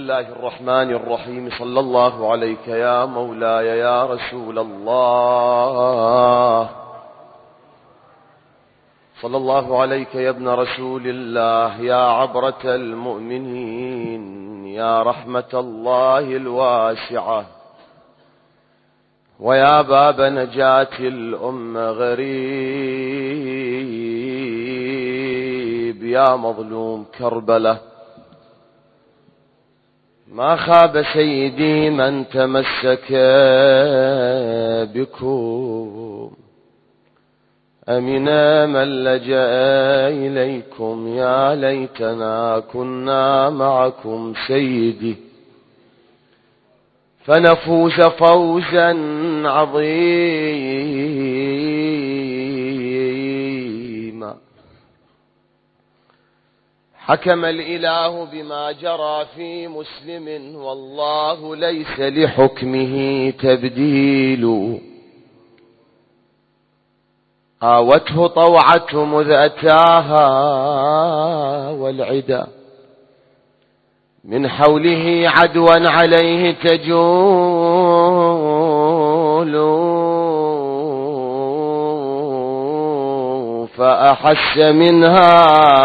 بسم الله الرحمن الرحيم. صلى الله عليك يا مولاي يا رسول الله، صلى الله عليك يا ابن رسول الله، يا عبرة المؤمنين، يا رحمة الله الواسعة، ويا باب نجاة الأمة غريب، يا مظلوم كربلة. ما خاب سيدي من تمسك بكم، أمنا من لجأ إليكم، يا ليتنا كنا معكم سيدي فنفوز فوزا عظيما. حكم الإله بما جرى في مسلم، والله ليس لحكمه تبديل. آوته طوعة مذ أتاها، والعدا من حوله عدوا عليه تجول، فأحس منها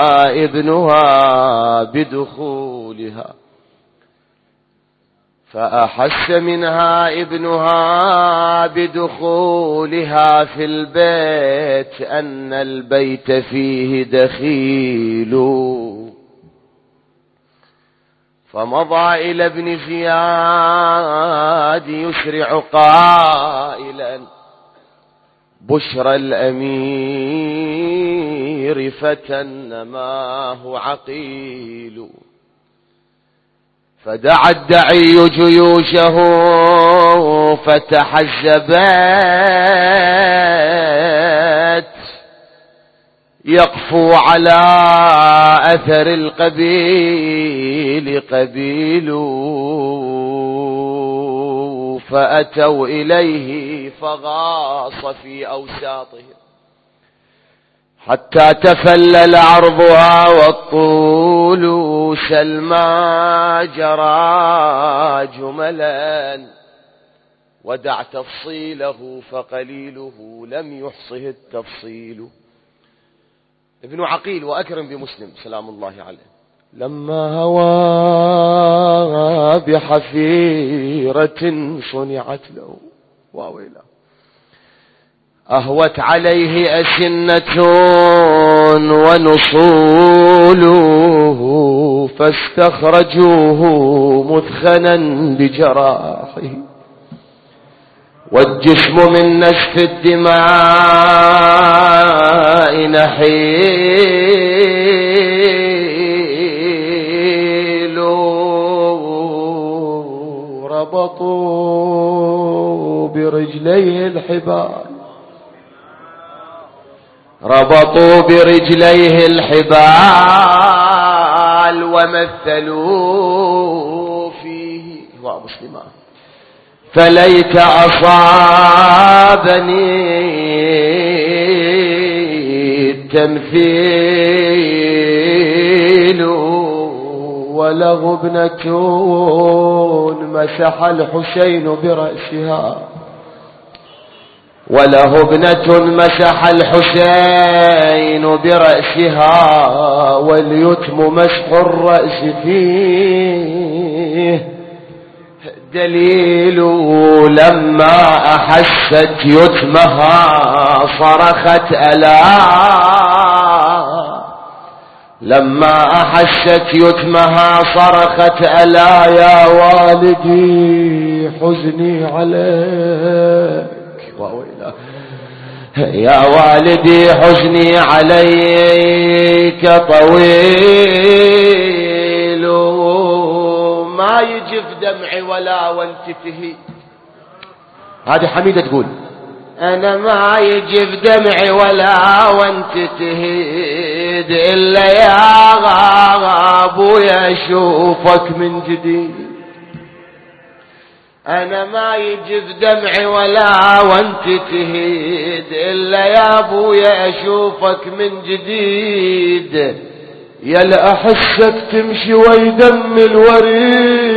ابنها بدخولها، فأحس منها ابنها بدخولها في البيت، أن البيت فيه دخيل. فمضى إلى ابن زياد يسرع قائلا: بشرى الأمير فتى نماه عقيل. فدعا الدعي جيوشه فتحزبت، يقفو على أثر القبيل قبيل. فأتوا إليه فغاص في أوساطهم، حتى تفلل عرضها والطول. سلمى جرى جملا ودع تفصيله، فقليله لم يحصه التفصيل. ابن عقيل وأكرم بمسلم سلام الله عليه، لما هوى بحفيرة صنعت له، واويلا، أهوت عليه أسنة ونصوله، فاستخرجوه مثخنا بجراحه، والجسم من نزف الدماء نحيل. ربطوا برجليه الحبال، ربطوا برجليه الحبال، ومثلوا فيه ومسلما: فليت أصابني التمثيل، وله ابنة مسح الحسين برأسها، وله ابنة مسح الحسين برأسها، واليتم مسح الرأس فيه دليل. لما أحست يتمها صرخت ألا، لما أحست يتمها صرخت ألا، يا والدي حزني عليك، يا والدي حزني عليك طويل، ما يجف دمعي ولا وانتتهي. هذه حميدة تقول: أنا ما يجف دمعي ولا وانتتهيد، إلا يا أبويا أشوفك من جديد. أنا ما يجف دمعي ولا وانت تهيد، إلا يا أبويا أشوفك من جديد. يا لأحسك تمشي ويدم الوريد،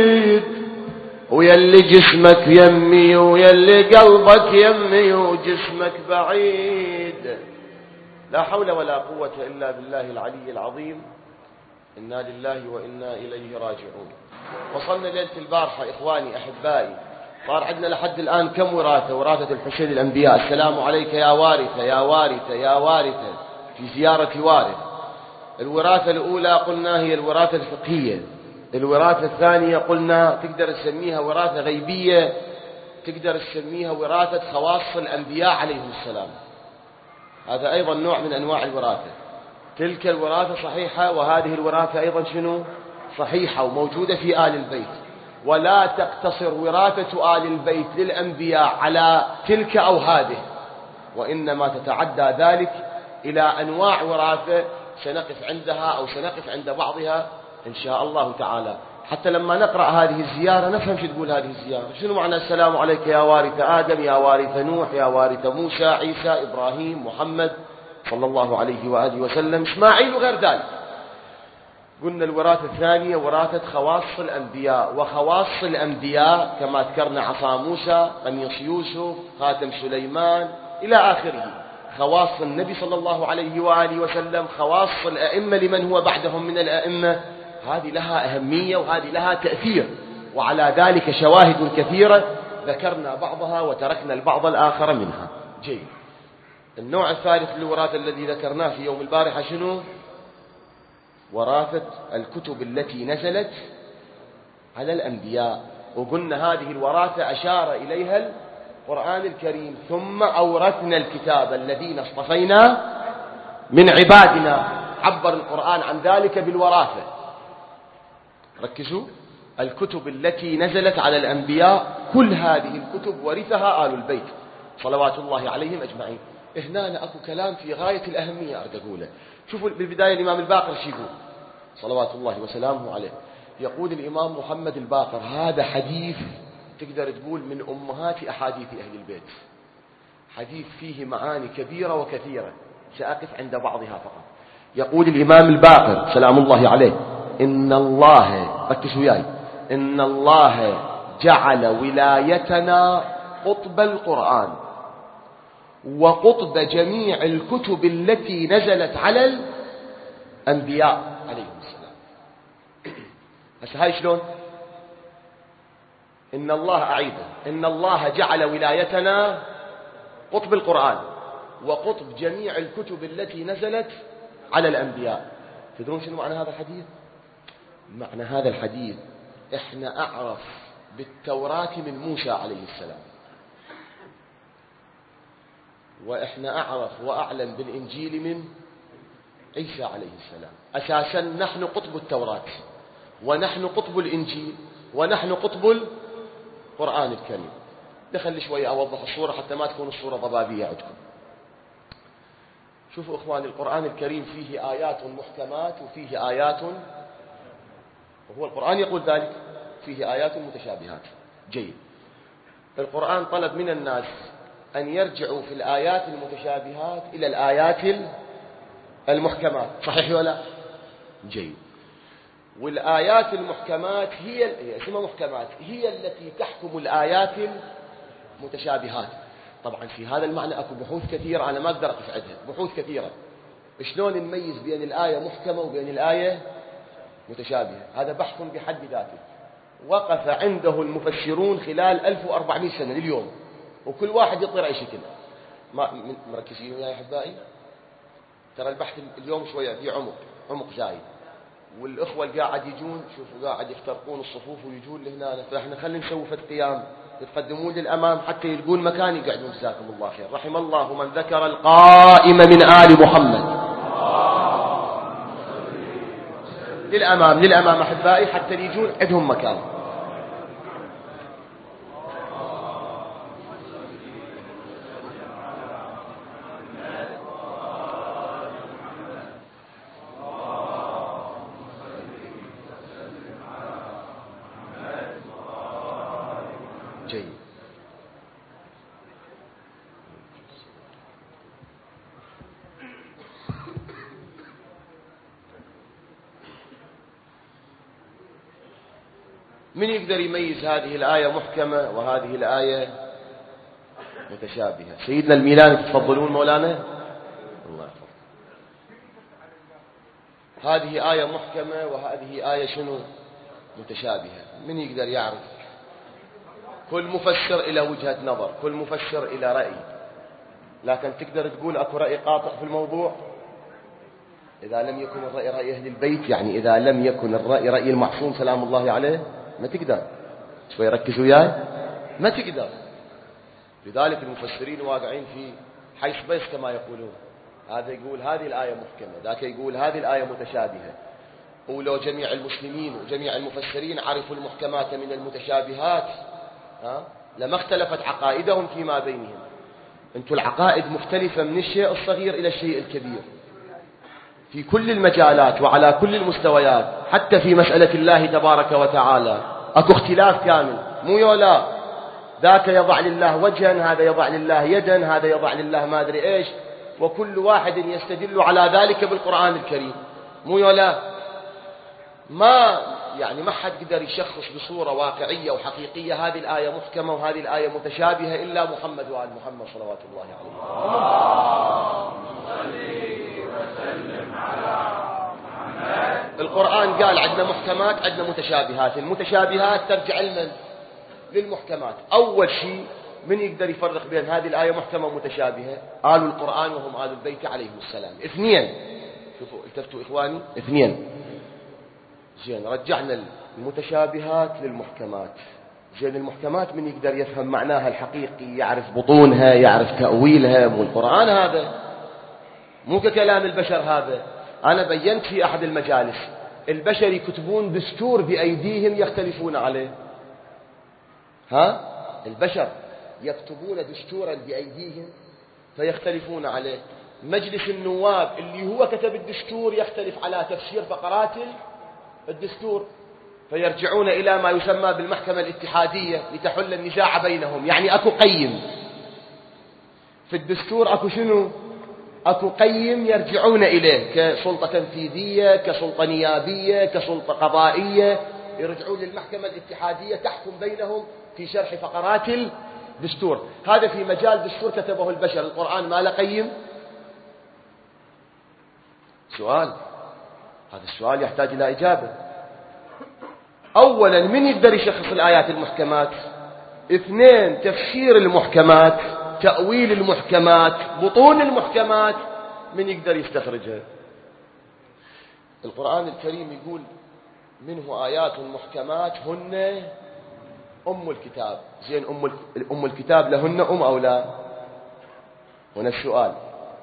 ويلي جسمك يمي ويلي قلبك يمي وجسمك بعيد. لا حول ولا قوة إلا بالله العلي العظيم. إنا لله وإنا إليه راجعون. وصلنا ليلة البارحة إخواني أحبائي، صار عندنا لحد الآن كم وراثة؟ وراثة الحسين الأنبياء. السلام عليك يا وارثة يا وارثة يا وارثة، في زيارة وارث. الوراثة الأولى قلنا هي الوراثة الفقهية. الوراثة الثانية قلنا تقدر تسميها وراثة غيبية، تقدر تسميها وراثة خواص الأنبياء عليهم السلام. هذا أيضا نوع من أنواع الوراثة. تلك الوراثة صحيحة، وهذه الوراثة أيضا شنو؟ صحيحة وموجودة في آل البيت. ولا تقتصر وراثة آل البيت للأنبياء على تلك أو هذه، وإنما تتعدى ذلك إلى أنواع وراثة سنقف عندها أو سنقف عند بعضها إن شاء الله تعالى، حتى لما نقرأ هذه الزيارة نفهم شو تقول هذه الزيارة. شنو معنى السلام عليك يا وارث آدم يا وارث نوح يا وارث موسى عيسى إبراهيم محمد صلى الله عليه وآله وسلم إسماعيل وغير ذلك. قلنا الوراثة الثانية وراثة خواص الأنبياء. وخواص الأنبياء كما ذكرنا عصا موسى، قميص يوسف، خاتم سليمان إلى آخره. خواص النبي صلى الله عليه وآله وسلم، خواص الأئمة لمن هو بعدهم من الأئمة، هذه لها أهمية وهذه لها تأثير، وعلى ذلك شواهد كثيرة ذكرنا بعضها وتركنا البعض الآخر منها. جيد. النوع الثالث للوراثة الذي ذكرناه في يوم البارحة شنو؟ وراثة الكتب التي نزلت على الأنبياء. وقلنا هذه الوراثة أشار إليها القرآن الكريم: ثم أورثنا الكتاب الذين اصطفينا من عبادنا. عبر القرآن عن ذلك بالوراثة. ركزوا، الكتب التي نزلت على الأنبياء كل هذه الكتب ورثها آل البيت صلوات الله عليهم أجمعين. هنا أكو كلام في غاية الأهمية أريد أقوله. شوفوا بالبداية الإمام الباقر شو يقول صلوات الله وسلامه عليه. يقول الإمام محمد الباقر: هذا حديث تقدر تقول من أمهات أحاديث أهل البيت، حديث فيه معاني كبيرة وكثيرة، سأقف عند بعضها فقط. يقول الإمام الباقر سلام الله عليه: إن الله، ركزوا وياي، إن الله جعل ولايتنا قطب القرآن وقطب جميع الكتب التي نزلت على الأنبياء عليهم السلام. هسه هاي شلون؟ إن الله أعيده، إن الله جعل ولايتنا قطب القرآن وقطب جميع الكتب التي نزلت على الأنبياء. تدرون شنو معنى هذا الحديث؟ معنى هذا الحديث إحنا أعرف بالتوراة من موسى عليه السلام، وإحنا أعرف وأعلم بالإنجيل من عيسى عليه السلام. أساسا نحن قطب التوراة، ونحن قطب الإنجيل، ونحن قطب القرآن الكريم. دخل شوية أوضح الصورة حتى ما تكون الصورة ضبابية عندكم. شوفوا إخواني، القرآن الكريم فيه آيات محكمات وفيه آيات، وهو القرآن يقول ذلك، فيه آيات متشابهات. جيد. القرآن طلب من الناس أن يرجعوا في الآيات المتشابهات إلى الآيات المحكمات، صحيح ولا؟ جيد. والآيات المحكمات هي اسمها محكمات، هي التي تحكم الآيات المتشابهات. طبعا في هذا المعنى أكو بحوث كثيرة، أنا ما أقدر أقف عندها، بحوث كثيرة شلون نميز بين الآية محكمة وبين الآية متشابهة. هذا بحث بحد ذاته وقف عنده المفسرون خلال 1400 سنة لليوم، وكل واحد يطير أي شكل. ما مركزين يا أحبائي؟ ترى البحث اليوم شوية في عمق زايد، والأخوة اللي قاعد يجون شوفوا قاعد يفترقون الصفوف ويجون لهنا، فإحنا خلينا نسوي فد قيام يتقدمون للأمام حتى يلقون مكان يقعدون. جزاكم الله خير. رحم الله من ذكر القائم من آل محمد. للأمام أحبائي حتى يجون عندهم مكان. جيد. من يقدر يميز هذه الآية محكمة وهذه الآية متشابهة؟ سيدنا الميلاني تفضلون مولانا. الله يحفظك. هذه آية محكمة وهذه آية شنو؟ متشابهة. من يقدر يعرف؟ كل مفسر إلى وجهة نظر، كل مفسر إلى رأي، لكن تقدر تقول أكو رأي قاطع في الموضوع؟ إذا لم يكن الرأي رأي أهل البيت، يعني إذا لم يكن الرأي رأي المعصوم سلام الله عليه، ما تقدر. شوي ركزوا وياي، ما تقدر. لذلك المفسرين واقعين في حيث بيس كما يقولون، هذا يقول هذه الآية محكمة، ذاك يقول هذه الآية متشابهة. ولو جميع المسلمين وجميع المفسرين عرفوا المحكمات من المتشابهات لما اختلفت عقائدهم فيما بينهم. انتم العقائد مختلفة من الشيء الصغير إلى الشيء الكبير في كل المجالات وعلى كل المستويات، حتى في مسألة الله تبارك وتعالى اكو اختلاف كامل، مو يولا ذاك يضع لله وجها، هذا يضع لله يدا، هذا يضع لله ما أدري إيش، وكل واحد يستدل على ذلك بالقرآن الكريم، مو يولا. ما حد قدر يشخص بصورة واقعية وحقيقية هذه الآية محكمة وهذه الآية متشابهة إلا محمد وآل محمد صلوات الله عليه. القرآن قال عندنا محكمات عندنا متشابهات. المتشابهات ترجع للمحكمات. أول شيء من يقدر يفرق بين هذه الآية محكمة ومتشابهة؟ آل القرآن وهم آل البيت عليهم السلام. اثنين، شوفوا التفتوا إخواني، اثنين. زين، رجعنا المتشابهات للمحكمات. زين، المحكمات من يقدر يفهم معناها الحقيقي، يعرف بطونها، يعرف تأويلها. مو القرآن هذا، مو ككلام البشر هذا. أنا بينت في أحد المجالس البشر يكتبون دستور بأيديهم يختلفون عليه. البشر يكتبون دستورا بأيديهم فيختلفون عليه. مجلس النواب اللي هو كتب الدستور يختلف على تفسير فقرات الدستور، فيرجعون إلى ما يسمى بالمحكمة الاتحادية لتحل النزاع بينهم. يعني أكو قيم في الدستور، أكو شنو؟ أكو قيم يرجعون إليه كسلطة تنفيذية، كسلطة نيابية، كسلطة قضائية، يرجعون للمحكمة الاتحادية تحكم بينهم في شرح فقرات الدستور. هذا في مجال دستور كتبه البشر. القرآن ما له قيم؟ سؤال، هذا السؤال يحتاج إلى إجابة. أولا، من يقدر يشخص الآيات المحكمات؟ اثنين، تفسير المحكمات، تأويل المحكمات، بطون المحكمات، من يقدر يستخرجها؟ القرآن الكريم يقول منه آيات محكمات هن أم الكتاب. زين، أم الكتاب لهن أم أو لا؟ هنا السؤال.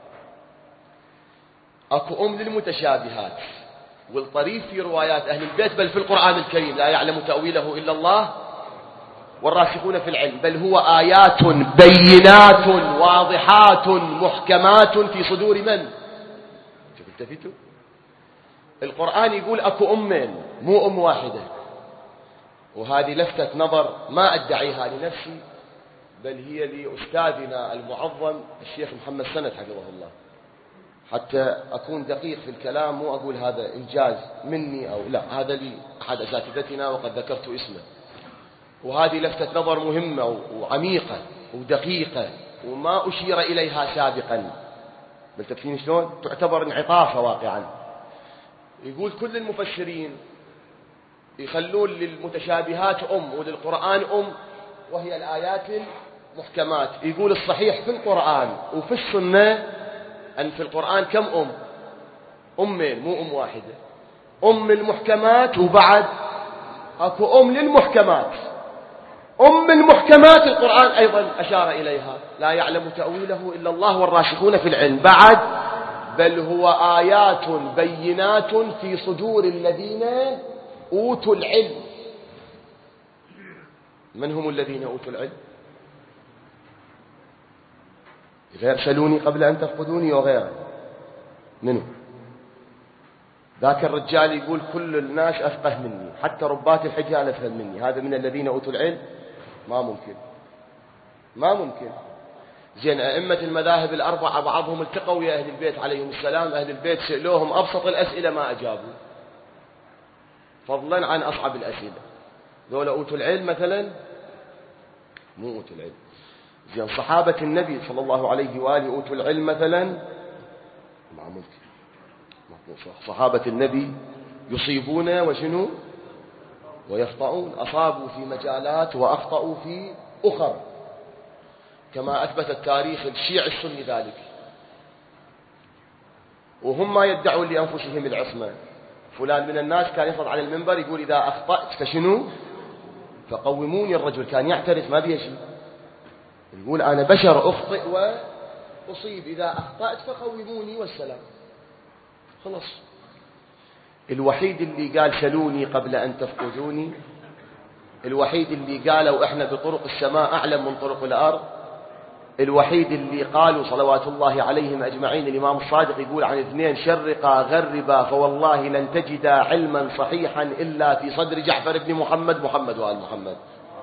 أكو أم للمتشابهات، والطريف في روايات أهل البيت بل في القرآن الكريم لا يعلم تأويله إلا الله والراسخون في العلم، بل هو آيات بينات واضحات محكمات في صدور من؟ شوف التفتوا، القرآن يقول أكو أمين مو أم واحدة. وهذه لفتة نظر ما أدعيها لنفسي، بل هي لأستاذنا المعظم الشيخ محمد سند حفظه الله. حتى أكون دقيق في الكلام، مو أقول هذا إنجاز مني أو لا، هذا لي أحد أساتذتنا وقد ذكرت اسمه. وهذه لفتة نظر مهمة وعميقة ودقيقة وما أشير إليها سابقا، بل تكفين شلون تعتبر انعطافة واقعا. يقول كل المفسرين يخلون للمتشابهات أم وللقرآن أم، وهي الآيات المحكمات. يقول الصحيح في القرآن وفي السنة أن في القرآن كم أم؟ أمين مو أم واحدة. أم المحكمات وبعد أكو أم للمحكمات. أم المحكمات القرآن أيضا أشار إليها لا يعلم تأويله إلا الله والراسخون في العلم. بعد بل هو آيات بينات في صدور الذين أوتوا العلم. من هم الذين أوتوا العلم؟ غير سلوني قبل أن تفقدوني وغيره. منه ذاك الرجال يقول كل الناس أفقه مني، حتى ربات الحجال أفهم مني. هذا من الذين أوتوا العلم؟ ما ممكن، ما ممكن. زين، أئمة المذاهب الأربعة بعضهم التقوا يا أهل البيت عليهم السلام. أهل البيت سألوهم أبسط الأسئلة ما أجابوا، فضلا عن أصعب الأسئلة. ذولا أوتوا العلم مثلا؟ مو أوتوا العلم. زين صحابة النبي صلى الله عليه وآله أوتوا العلم مثلا؟ ما ممكن. صحابة النبي يصيبون وشنو ويخطئون، أصابوا في مجالات وأخطأوا في أخر، كما أثبت التاريخ الشيعي السني ذلك، وهم ما يدعون لأنفسهم العصمة. فلان من الناس كان يصعد على المنبر يقول إذا أخطأت فشنو فقوموني. الرجل كان يعترف ما بيه شيء، يقول أنا بشر أخطئ وأصيب، إذا أخطأت فقوموني والسلام. خلاص. الوحيد اللي قال سلوني قبل أن تفقدوني، الوحيد اللي قالوا إحنا بطرق السماء أعلم من طرق الأرض، الوحيد اللي قالوا صلوات الله عليهم أجمعين الإمام الصادق يقول عن اثنين شرقا غربا فوالله لن تجد علما صحيحا إلا في صدر جعفر بن محمد وآل محمد.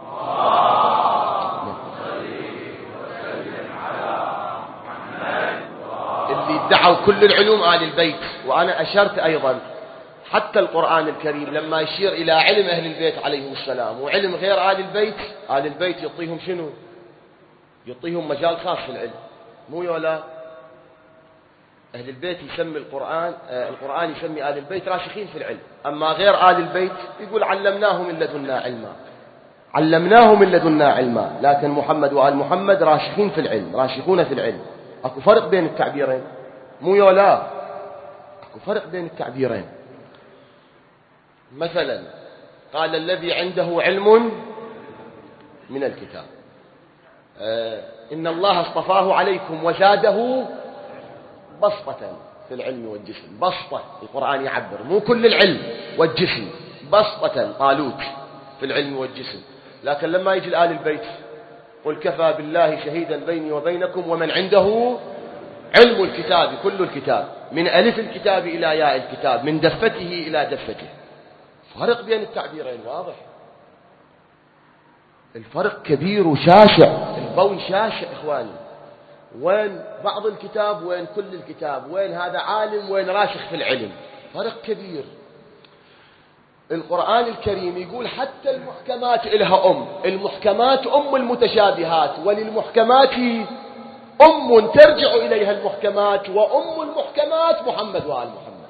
اللي ادعوا كل العلوم آل البيت. وأنا أشرت أيضا حتى القرآن الكريم لما يشير إلى علم أهل البيت عليهم السلام وعلم غير آل البيت، آل البيت يعطيهم شنو؟ يعطيهم مجال خاص في العلم، مو يولا. أهل البيت يسمي القرآن يسمي آل البيت راسخين في العلم، أما غير آل البيت يقول علمناهم من لدنا علما، علمناهم من لدنا علما. لكن محمد وآل محمد راسخين في العلم، راسخون في العلم. أكو فرق بين التعبيرين، مو يولا، أكو فرق بين التعبيرين. مثلا قال الذي عنده علم من الكتاب إن الله اصطفاه عليكم وزاده بسطة في العلم والجسم. بسطة القرآن يعبر، مو كل العلم والجسم، بسطة طالوت في العلم والجسم. لكن لما يجي آل البيت قل كفى بالله شهيدا بيني وبينكم ومن عنده علم الكتاب، كل الكتاب، من ألف الكتاب إلى ياء الكتاب، من دفته إلى دفته. فرق بين التعبيرين واضح، الفرق كبير وشاسع، البون شاسع إخواني. وين بعض الكتاب وين كل الكتاب، وين هذا عالم وين راسخ في العلم، فرق كبير. القرآن الكريم يقول حتى المحكمات إلها المحكمات المتشابهات، وللمحكمات ترجع إليها المحكمات، وأم المحكمات محمد وآل محمد.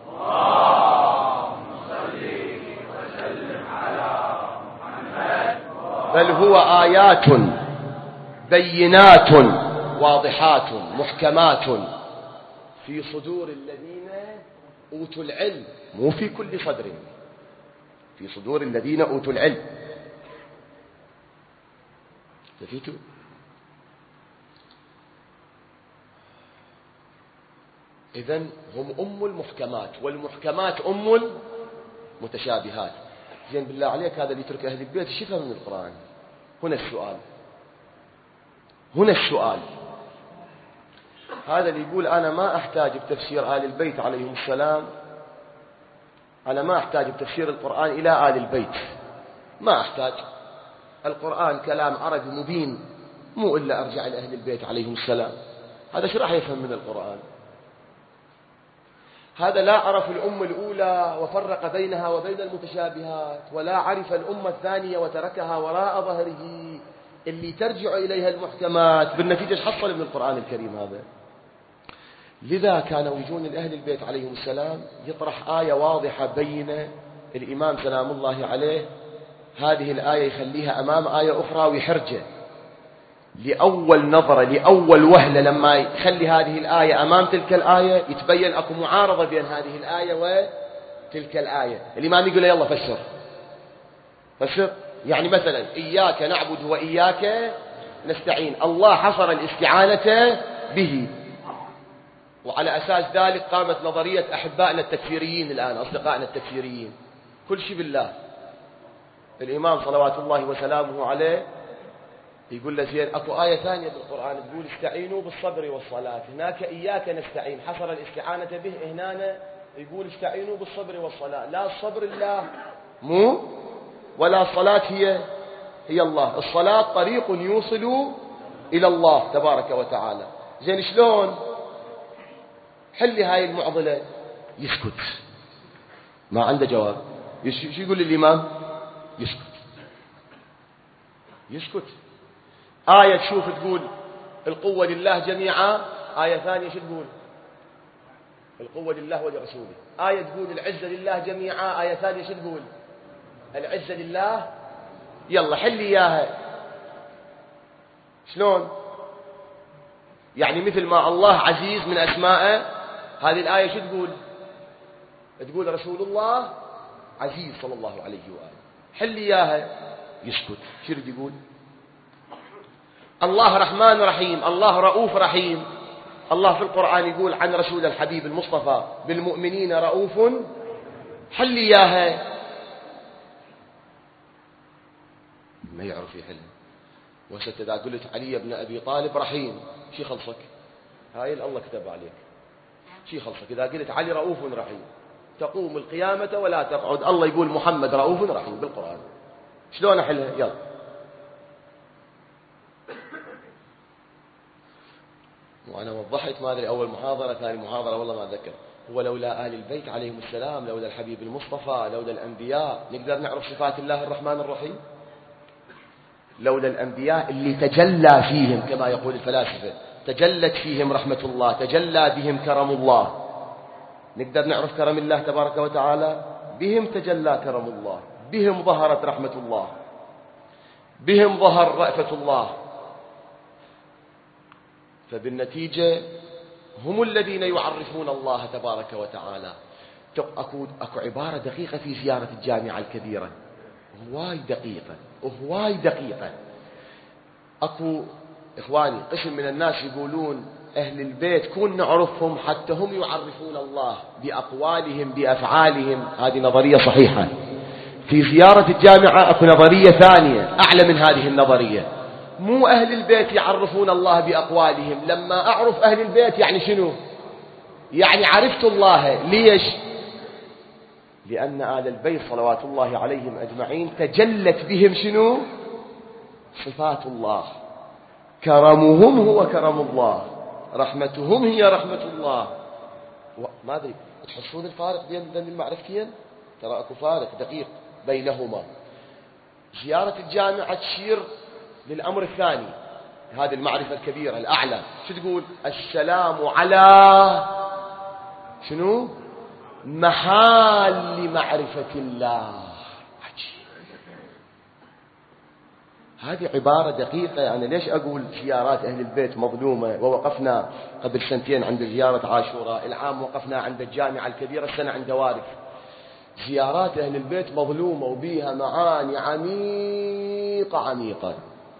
اللهم صل وسلم على محمد. بل هو آيات بينات واضحات محكمات في صدور الذين أوتوا العلم، مو في كل صدر، في صدور الذين أوتوا العلم. شفتوا؟ إذن هم المحكمات، والمحكمات المتشابهات. زين بالله عليك هذا اللي يترك أهل البيت ايش يفهم من القرآن؟ هنا السؤال. هذا اللي يقول أنا ما أحتاج بتفسير آل البيت عليهم السلام، أنا ما أحتاج بتفسير القرآن إلى آل البيت، ما أحتاج، القرآن كلام عربي مبين، مو إلا أرجع لأهل البيت عليهم السلام. هذا شو راح يفهم من القرآن؟ هذا لا عرف الأمة الأولى وفرق بينها وبين المتشابهات، ولا عرف الأمة الثانية وتركها وراء ظهره اللي ترجع إليها المحكمات. بالنتيجة حصل من القرآن الكريم هذا. لذا كانوا يجون لأهل البيت عليهم السلام يطرح آية واضحة بينة، الإمام سلام الله عليه هذه الآية يخليها أمام آية أخرى ويحرجه لأول نظرة، لأول وهلة. لما يخلي هذه الآية أمام تلك الآية يتبين أكو معارضة بين هذه الآية وتلك الآية. الإمام يقول يلا فسر. يعني مثلا إياك نعبد وإياك نستعين، الله حصر الاستعانة به، وعلى أساس ذلك قامت نظرية أحبائنا التكفيريين الآن، أصدقائنا التكفيريين، كل شيء بالله. الإمام صلوات الله وسلامه عليه يقول له زين أكو آية ثانية بالقرآن تقول استعينوا بالصبر والصلاة، هناك إياك نستعين حصر الاستعانة به، هنا يقول استعينوا بالصبر والصلاة. لا الصبر الله مو ولا الصلاة هي الله، الصلاة طريق يوصل إلى الله تبارك وتعالى. زين شلون حل هاي المعضلة؟ يسكت، ما عنده جواب. شو يقول الإمام؟ يسكت. يسكت. آية تشوف تقول القوة لله جميعا، آية ثانية شو تقول؟ القوة لله ولرسوله. آية تقول العزة لله جميعا، آية ثانية شو تقول؟ العزة لله. يلا حل إياها. شلون؟ يعني مثل ما الله عزيز من أسمائه، هذه الآية شو تقول؟ تقول رسول الله عزيز صلى الله عليه وآله. حل إياها. يسكت. شو يريد يقول؟ الله رحمن رحيم، الله رؤوف رحيم. الله في القرآن يقول عن رسول الحبيب المصطفى بالمؤمنين رؤوف. حل إياها. ما يعرف يحلها. وست إذا قلت علي بن أبي طالب رحيم، شي خلصك؟ هاي الله كتب عليك. شي خلصك إذا قلت علي رؤوف رحيم؟ تقوم القيامة ولا تقعد. الله يقول محمد رؤوف رحيم بالقرآن. شلون أحلها؟ يلا. وأنا وضحت ما أدري أول محاضرة ثاني محاضرة والله ما أتذكر. هو لولا آل البيت عليهم السلام، لولا الحبيب المصطفى، لولا الأنبياء نقدر نعرف صفات الله الرحمن الرحيم؟ لولا الأنبياء اللي تجلى فيهم كما يقول الفلاسفة، تجلت فيهم رحمة الله، تجلى بهم كرم الله، نقدر نعرف كرم الله تبارك وتعالى؟ بهم تجلى كرم الله، بهم ظهرت رحمة الله، بهم ظهر رأفة الله. فبالنتيجة هم الذين يعرفون الله تبارك وتعالى. أكو عبارة دقيقة في زيارة الجامعة الكبيرة، هواي دقيقة وهواي دقيقة. أكو إخواني قسم من الناس يقولون أهل البيت كون نعرفهم حتى هم يعرفون الله بأقوالهم بأفعالهم. هذه نظرية صحيحة. في زيارة الجامعة أكو نظرية ثانية أعلى من هذه النظرية. مو أهل البيت يعرفون الله بأقوالهم. لما أعرف أهل البيت يعني شنو؟ يعني عرفت الله. ليش؟ لأن آل البيت صلوات الله عليهم أجمعين تجلت بهم شنو؟ صفات الله. كرمهم هو كرم الله، رحمتهم هي رحمة الله. ما أدري تحسون الفارق بين المعرفتين؟ ترى أكو فارق دقيق بينهما. زيارة الجامعة تشير للأمر الثاني، هذه المعرفة الكبيرة الأعلى. شو تقول؟ السلام على شنو؟ محال معرفة الله. هذه عبارة دقيقة. أنا ليش أقول زيارات أهل البيت مظلومة؟ ووقفنا قبل سنتين عند زيارة عاشوراء، العام وقفنا عند الجامعة الكبيرة، السنة عند وارث. زيارات أهل البيت مظلومة وبيها معاني عميقة عميقة.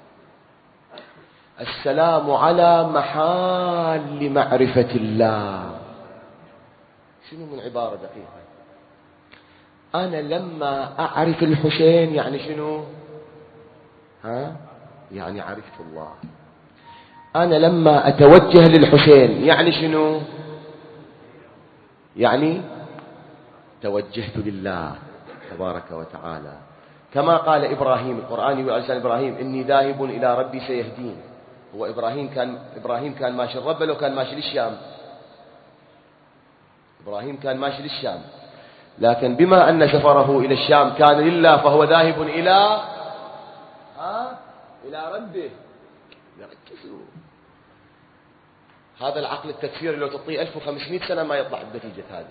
السلام على محال معرفة الله. شنو من عبارة دقيقة؟ أنا لما أعرف الحسين يعني شنو؟ يعني عرفت الله. أنا لما أتوجه للحسين يعني شنو؟ يعني توجهت لله تبارك وتعالى. كما قال إبراهيم، القرآن يقول على لسان إبراهيم إني ذاهب إلى ربي سيهدين. هو إبراهيم كان ماشي الرب لو كان ماشي للشام؟ إبراهيم كان ماشي للشام، لكن بما أن سفره إلى الشام كان لله فهو ذاهب إلى ربه. يركزوا. هذا العقل التكفيري لو تعطيه 1500 سنة ما يطلع بنتيجة هذه،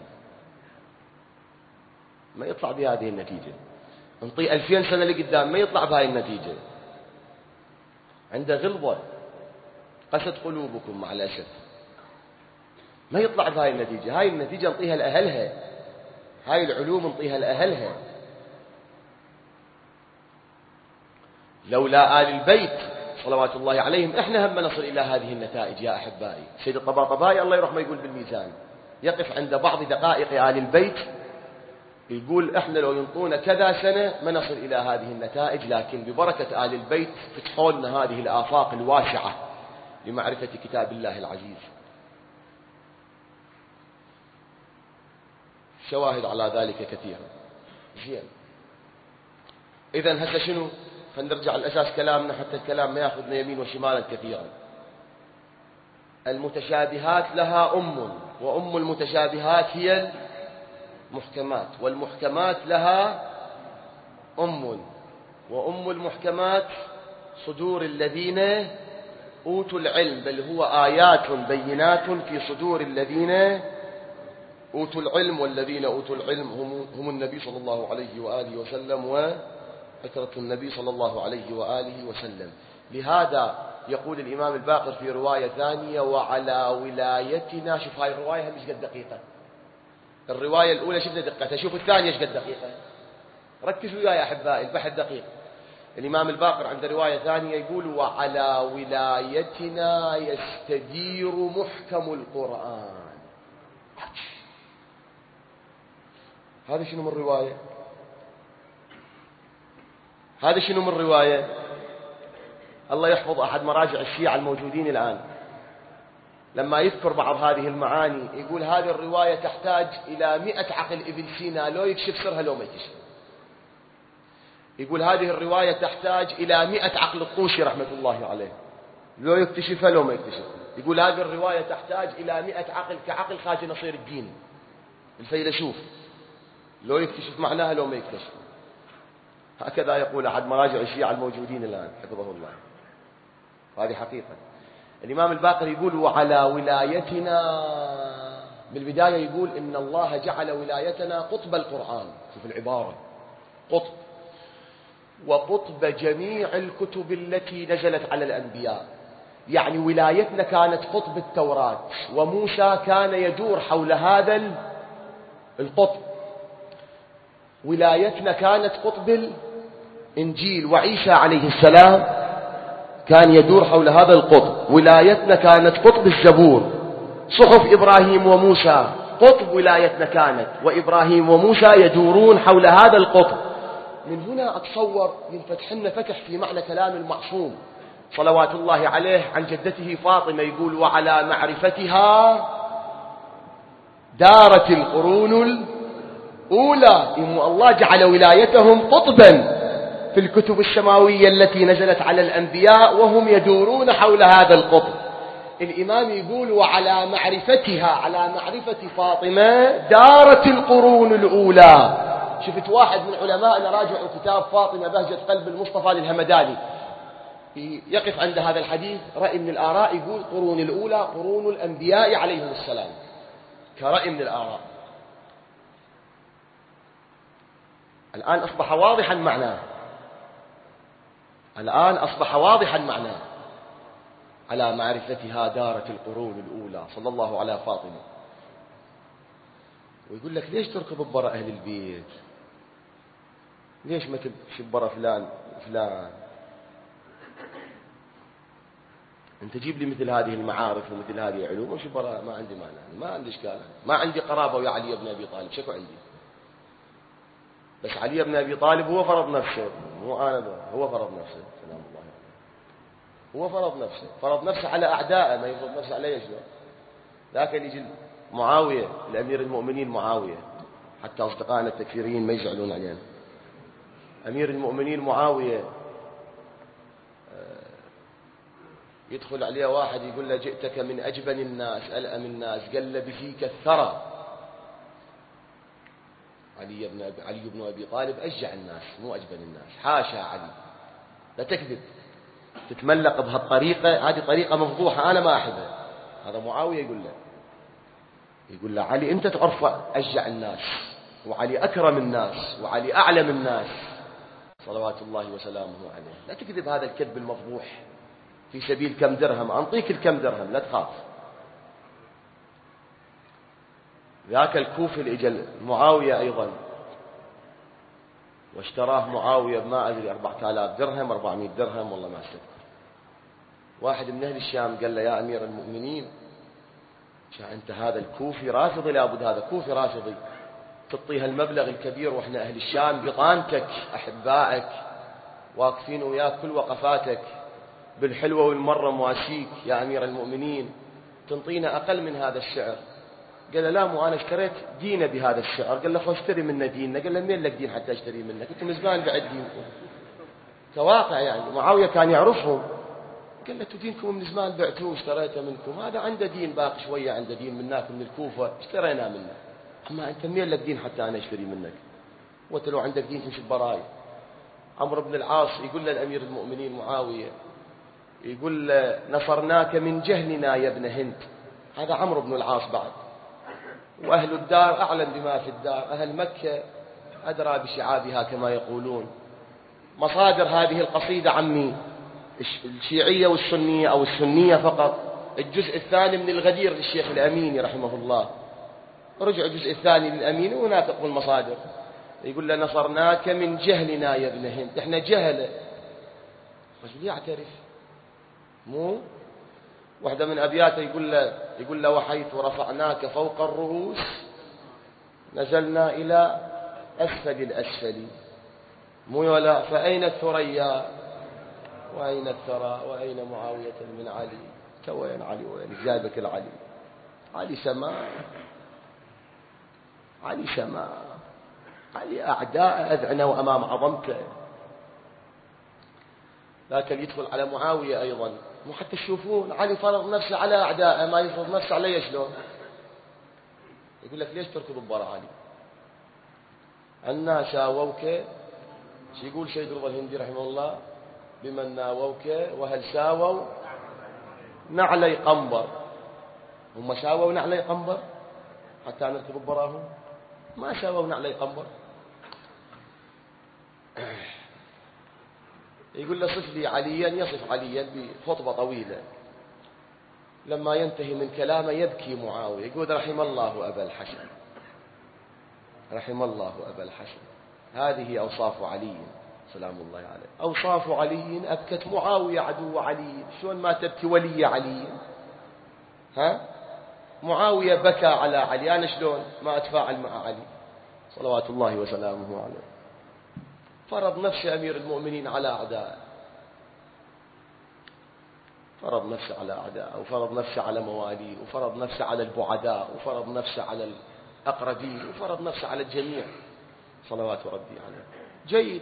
ما يطلع بهذه النتيجة. نعطيه 2000 سنة لقدام ما يطلع بهذه النتيجة. عنده غلظة، قست قلوبكم مع الأسف، ما يطلع بهاي النتيجة. هاي النتيجة نعطيها لأهلها، هاي العلوم نعطيها لأهلها. لولا آل البيت صلوات الله عليهم احنا هم نصل إلى هذه النتائج يا أحبائي. سيد الطباطبائي الله يرحمه يقول بالميزان، يقف عند بعض دقائق آل البيت يقول احنا لو ينطونا كذا سنة ما نصل إلى هذه النتائج، لكن ببركة آل البيت فتحوا لنا هذه الآفاق الواسعة لمعرفة كتاب الله العزيز. شواهد على ذلك كثيرة. زين، إذن هسه شنو؟ فنرجع الأساس كلامنا حتى الكلام ما يأخذنا يمين وشمالا كثيرا. المتشابهات لها وأم المتشابهات هي المحكمات، والمحكمات لها وأم المحكمات صدور الذين أوتوا العلم، بل هو آيات بينات في صدور الذين أوتوا العلم، والذين أوتوا العلم هم النبي صلى الله عليه وآله وسلم وعترة النبي صلى الله عليه وآله وسلم. لهذا يقول الإمام الباقر في رواية ثانية: وعلى ولايتنا. شوف هاي الرواية مش قد دقيقة. الرواية الأولى شفنا دقتها، شوف الثانية ايش قد دقيقة. ركزوا يا أحبائي، البحث دقيق. الإمام الباقر عند رواية ثانية يقول: وعلى ولايتنا يستدير محكم القرآن. هذا شنو من رواية؟ هذا شنو من رواية؟ الله يحفظ أحد مراجع الشيعة الموجودين الآن لما يذكر بعض هذه المعاني يقول: هذه الرواية تحتاج إلى 100 عقل ابن سينا لو يكشف سرها لو ما يكشف. يقول: هذه الرواية تحتاج إلى 100 عقل الطوشي رحمة الله عليه لو يكتشفها لو ما يكتشفها. يقول: هذه الرواية تحتاج إلى 100 عقل كعقل خواجة نصير الدين الفيلسوف لو يكتشف معناها لو ما يكتشف. هكذا يقول أحد مراجع الشيعة الموجودين الآن حفظه الله. هذه حقيقة. الإمام الباقر يقول: وعلى ولايتنا. بالبداية يقول: إن الله جعل ولايتنا قطب القرآن. شوف العبارة، قطب، وقطب جميع الكتب التي نزلت على الأنبياء. يعني ولايتنا كانت قطب التوراة، وموسى كان يدور حول هذا القطب. ولايتنا كانت قطب الإنجيل، وعيسى عليه السلام كان يدور حول هذا القطب. ولايتنا كانت قطب الزبور، صحف إبراهيم وموسى قطب ولايتنا كانت، وإبراهيم وموسى يدورون حول هذا القطب. من هنا أتصور ينفتح لنا فتح في معنى كلام المعصوم صلوات الله عليه عن جدته فاطمة. يقول: وعلى معرفتها دارت القرون الأولى. إن الله جعل ولايتهم قطبا في الكتب السماوية التي نزلت على الأنبياء وهم يدورون حول هذا القطب. الإمام يقول: وعلى معرفتها، على معرفة فاطمة دارت القرون الأولى. شفت واحد من علمائنا راجع كتاب فاطمة بهجة قلب المصطفى للهمداني يقف عند هذا الحديث رأي من الآراء، يقول: قرون الأولى قرون الأنبياء عليهم السلام، كرأي من الآراء. الآن أصبح واضحا معناه، الآن أصبح واضحا معناه. على معرفتها دارت القرون الأولى. صلى الله على فاطمة. ويقول لك: ليش تركض ببرا أهل البيت؟ ليش ما تمشي ببرا فلان فلان؟ أنت جيب لي مثل هذه المعارف ومثل هذه العلوم ومشي برا، ما عندي مانع، ما عندي إشكال، ما عندي قرابة ويا علي بن أبي طالب، شكو عندي؟ بس علي بن أبي طالب هو فرض نفسه، مو أنا هو فرض نفسه سلام الله عليه. هو فرض نفسه على أعدائه، ما يفرض نفسه عليه شلون؟ لكن يجي معاوية الأمير المؤمنين، معاوية حتى أصدقائنا التكفيريين ما يزعلون علينا. أمير المؤمنين معاوية يدخل عليه واحد يقول له: جئتك من أجبن الناس ألأم الناس، قلب فيك الثرى. علي بن أبي طالب أشجع الناس مو أجبن الناس، حاشا علي، لا تكذب، تتملق بهالطريقة، هذه طريقة مفضوحة أنا ما أحبها. هذا معاوية يقول له علي أنت تعرف أشجع الناس، وعلي أكرم الناس، وعلي أعلم الناس صلوات الله وسلامه عليه، لا تكذب هذا الكذب المفضوح في سبيل كم درهم، أنطيك الكم درهم لا تخاف. ذاك الكوفي الإجل معاوية أيضا، واشتراه معاوية بما أدري 4000 درهم 400 درهم والله ما أستذكر. واحد من أهل الشام قال له: يا أمير المؤمنين، أنت هذا الكوفي رافضي، لابد هذا كوفي رافضي تعطيه المبلغ الكبير، وإحنا أهل الشام بطانتك أحبائك واقفين وياك كل وقفاتك بالحلوة والمرة مواسيك يا أمير المؤمنين، تنطينا أقل من هذا السعر. قال له: لا، مو أنا اشتريت دينه بهذا السعر. قال له: فاشتري منا ديننا. قال له: مين لك دين حتى اشتري منك؟ كنت من زمان بعد دينكم كواقع. يعني معاوية كان يعرفهم. قال له: دينكم من زمان بعتوه واشتريته منكم، هذا عنده دين باقي شوية، عنده دين منك من الكوفة اشترينا منه، أما أنت مين لك دين حتى أنا اشتري منك؟ وأنت لو عندك دين تمشي براي. عمرو بن العاص يقول للأمير المؤمنين معاوية، يقول له نصرناك من جهلنا يا ابن هند. هذا عمرو بن العاص بعد، وأهل الدار أعلم بما في الدار، أهل مكة أدرى بشعابها كما يقولون. مصادر هذه القصيدة عمي الشيعية والسنية، أو السنية فقط. الجزء الثاني من الغدير للشيخ الأميني رحمه الله، رجع الجزء الثاني للأميني ونافق المصادر، يقول له نصرناك من جهلنا يا ابن هند. احنا جهلة، رجل يعترف. مو واحدة من أبياته يقول له وحيث رفعناك فوق الرؤوس نزلنا إلى أسفل الأسفل. مو ولا فأين الثريا وأين الثرى وأين معاوية من علي. وين علي؟ وين جابك العلي؟ علي سماء، علي سماء، علي أعداء أذعنوا أمام عظمته. لكن يدخل على معاوية أيضا، مو حتى تشوفون علي فرض نفسه على أعدائه، ما يفرض نفسه عليه شلون؟ يقول لك ليش تركض ببرا علي؟ أنا ساووك، شو يقول سيد رضا الهندي رحمه الله؟ بمن ناووك وهل ساووا نعلي قنبر. هم ساووا نعلي قنبر حتى نركض ببراهم؟ ما ساووا نعلي قنبر. يقول له صف لي عليا، يصف عليا بخطبة طويلة، لما ينتهي من كلامه يبكي معاوية، يقول رحم الله أبا الحسن، رحم الله أبا الحسن. هذه أوصاف علي سلام الله عليه. أوصاف علي أبكت معاوية عدو علي. شلون ما تبكي ولي علي؟ ها؟ معاوية بكى على علي، أنا شلون ما أتفاعل مع علي صلوات الله وسلامه عليه؟ فرض نفسه أمير المؤمنين على أعداء، فرض نفسه على أعداء، وفرض نفسه على مواليه، وفرض نفسه على البعداء، وفرض نفسه على الأقربين، وفرض نفسه على الجميع صلوات ربي عليه. جيد.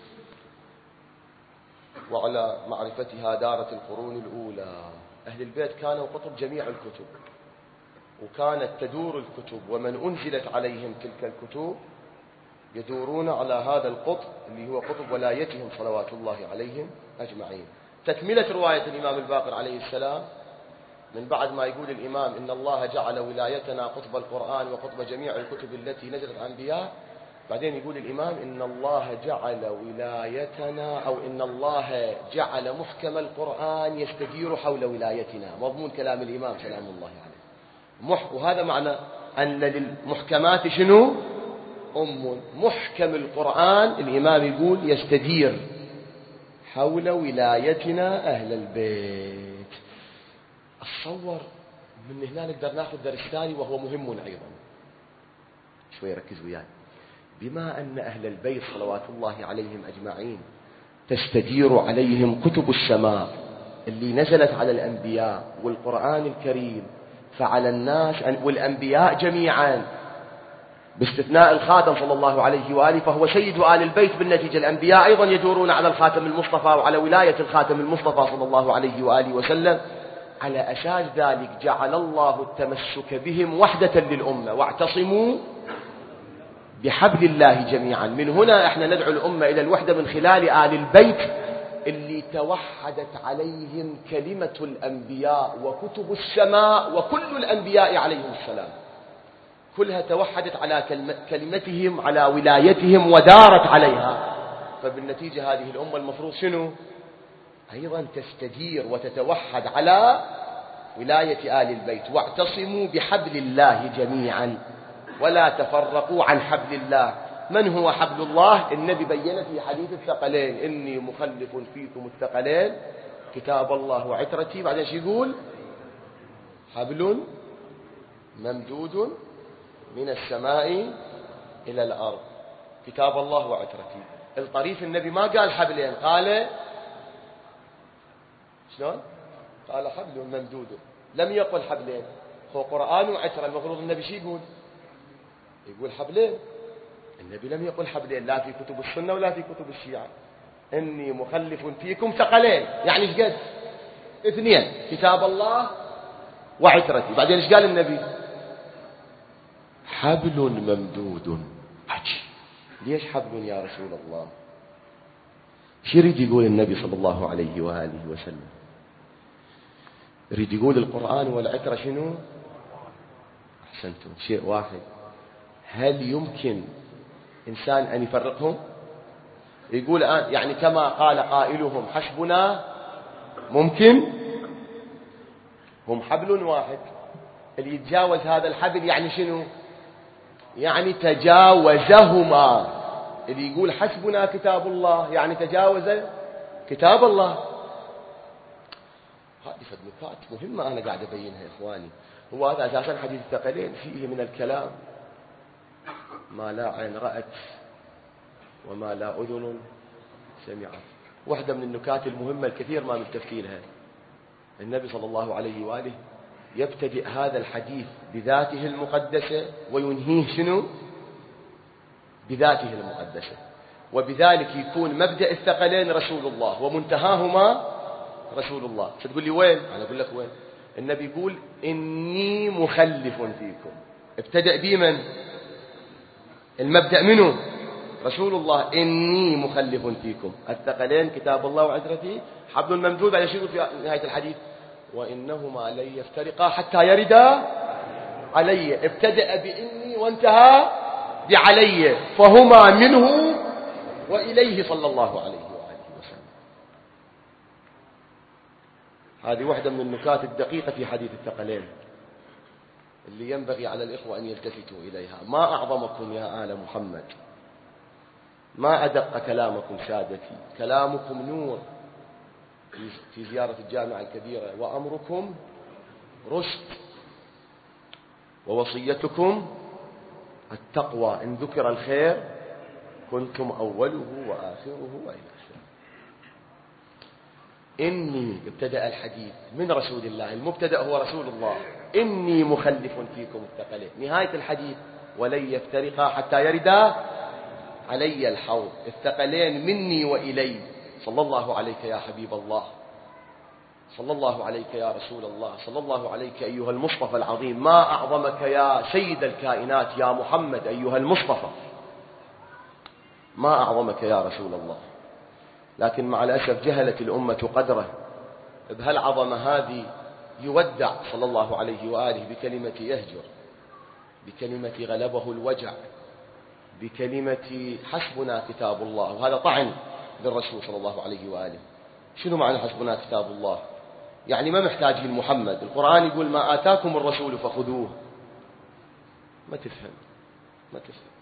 وعلى معرفتها دارت القرون الأولى. أهل البيت كانوا قطب جميع الكتب، وكانت تدور الكتب، ومن أنزلت عليهم تلك الكتب يدورون على هذا القطب اللي هو قطب ولايتهم صلوات الله عليهم أجمعين. تكملة رواية الإمام الباقر عليه السلام، من بعد ما يقول الإمام إن الله جعل ولايتنا قطب القرآن وقطب جميع الكتب التي نزلت عن أنبياء، بعدين يقول الإمام إن الله جعل ولايتنا، أو إن الله جعل محكم القرآن يستدير حول ولايتنا. مضمون كلام الإمام سلام الله عليه. وهذا معنى أن للمحكمات شنو؟ محكم القرآن الإمام يقول يستدير حول ولايتنا أهل البيت. أتصور من هنا نقدر ناخذ درس ثاني وهو مهم أيضا، شوي ركزوا وياي. بما أن أهل البيت صلوات الله عليهم أجمعين تستدير عليهم كتب السماء اللي نزلت على الأنبياء والقرآن الكريم، فعلى الناس والأنبياء جميعا باستثناء الخاتم صلى الله عليه وآله، فهو سيد آل البيت بالنتيجة. الأنبياء أيضا يدورون على الخاتم المصطفى وعلى ولاية الخاتم المصطفى صلى الله عليه وآله وسلم. على أساس ذلك جعل الله التمسك بهم وحدة للأمة، واعتصموا بحبل الله جميعا. من هنا احنا ندعو الأمة إلى الوحدة من خلال آل البيت اللي توحدت عليهم كلمة الأنبياء وكتب السماء، وكل الأنبياء عليهم السلام كلها توحدت على كلمتهم، على ولايتهم، ودارت عليها. فبالنتيجة هذه الأمة المفروض شنو؟ أيضا تستدير وتتوحد على ولاية آل البيت. واعتصموا بحبل الله جميعا ولا تفرقوا عن حبل الله. من هو حبل الله؟ النبي بين في حديث الثقلين إني مخلف فيكم الثقلين كتاب الله وعترتي. بعدين شو يقول؟ حبل ممدود من السماء إلى الأرض، كتاب الله وعترتي. الطريف النبي ما قال حبلين، قال شلون؟ قال حبل ممدود، لم يقل حبلين. هو قرآن وعترة، المفروض النبي شو يقول؟ يقول حبلين. النبي لم يقل حبلين، لا في كتب السنة ولا في كتب الشيعة. إني مخلف فيكم ثقلين، يعني ايش قد؟ اثنين، كتاب الله وعترتي. بعدين ايش قال النبي؟ حبل ممدود. عجيب، ليش حبل يا رسول الله؟ شو يريد يقول النبي صلى الله عليه وآله وسلم؟ يريد يقول القرآن والعترة شنو؟ أحسنتم، شيء واحد. هل يمكن إنسان أن يفرقهم؟ يقول الآن يعني كما قال قائلهم حسبنا، ممكن؟ هم حبل واحد، اللي يتجاوز هذا الحبل يعني شنو؟ يعني تجاوزهما. اللي يقول حسبنا كتاب الله يعني تجاوز كتاب الله. هذه نكات مهمة أنا قاعد أبينها يا إخواني. هو هذا أساسا حديث الثقلين فيه من الكلام ما لا عين رأت وما لا أذن سمعت. واحدة من النكات المهمة الكثير ما ملتفتي لها، النبي صلى الله عليه وآله يبتدئ هذا الحديث بذاته المقدسة وينهيه شنو؟ بذاته المقدسة، وبذلك يكون مبدأ الثقلين رسول الله ومنتهاهما رسول الله. ستقول لي وين؟ أنا أقول لك وين. النبي يقول إني مخلف فيكم. ابتدأ بمن؟ المبدأ منه رسول الله. إني مخلف فيكم الثقلين كتاب الله وعترته حبل ممدود. على شنو في نهاية الحديث؟ وإنهما لن يفترقا حتى يردا علي. ابتدأ بإني وانتهى بعلي، فهما منه وإليه صلى الله عليه وآله وسلم. هذه واحدة من النكات الدقيقة في حديث الثقلين اللي ينبغي على الإخوة أن يلتفتوا إليها. ما أعظمكم يا آل محمد، ما أدق كلامكم سادتي، كلامكم نور في زيارة الجامعة الكبيرة، وأمركم رشد، ووصيتكم التقوى. إن ذكر الخير كنتم أوله وآخره وإلى آخره. إني ابتدأ الحديث من رسول الله، المبتدأ هو رسول الله. إني مخلف فيكم الثقلين. نهاية الحديث ولن يفترقا حتى يردا علي الحوض. الثقلين مني وإلي. صلى الله عليك يا حبيب الله، صلى الله عليك يا رسول الله، صلى الله عليك أيها المصطفى العظيم. ما أعظمك يا سيد الكائنات يا محمد أيها المصطفى، ما أعظمك يا رسول الله. لكن مع الأسف جهلت الأمة قدره. بهالعظمة هذه يودع صلى الله عليه وآله بكلمة يهجر، بكلمة غلبه الوجع، بكلمة حسبنا كتاب الله. وهذا طعن للرسول صلى الله عليه وآله. شنو معنى حسبنا كتاب الله؟ يعني ما محتاجين محمد. القرآن يقول ما آتاكم الرسول فخذوه. ما تفهم، ما تفهم.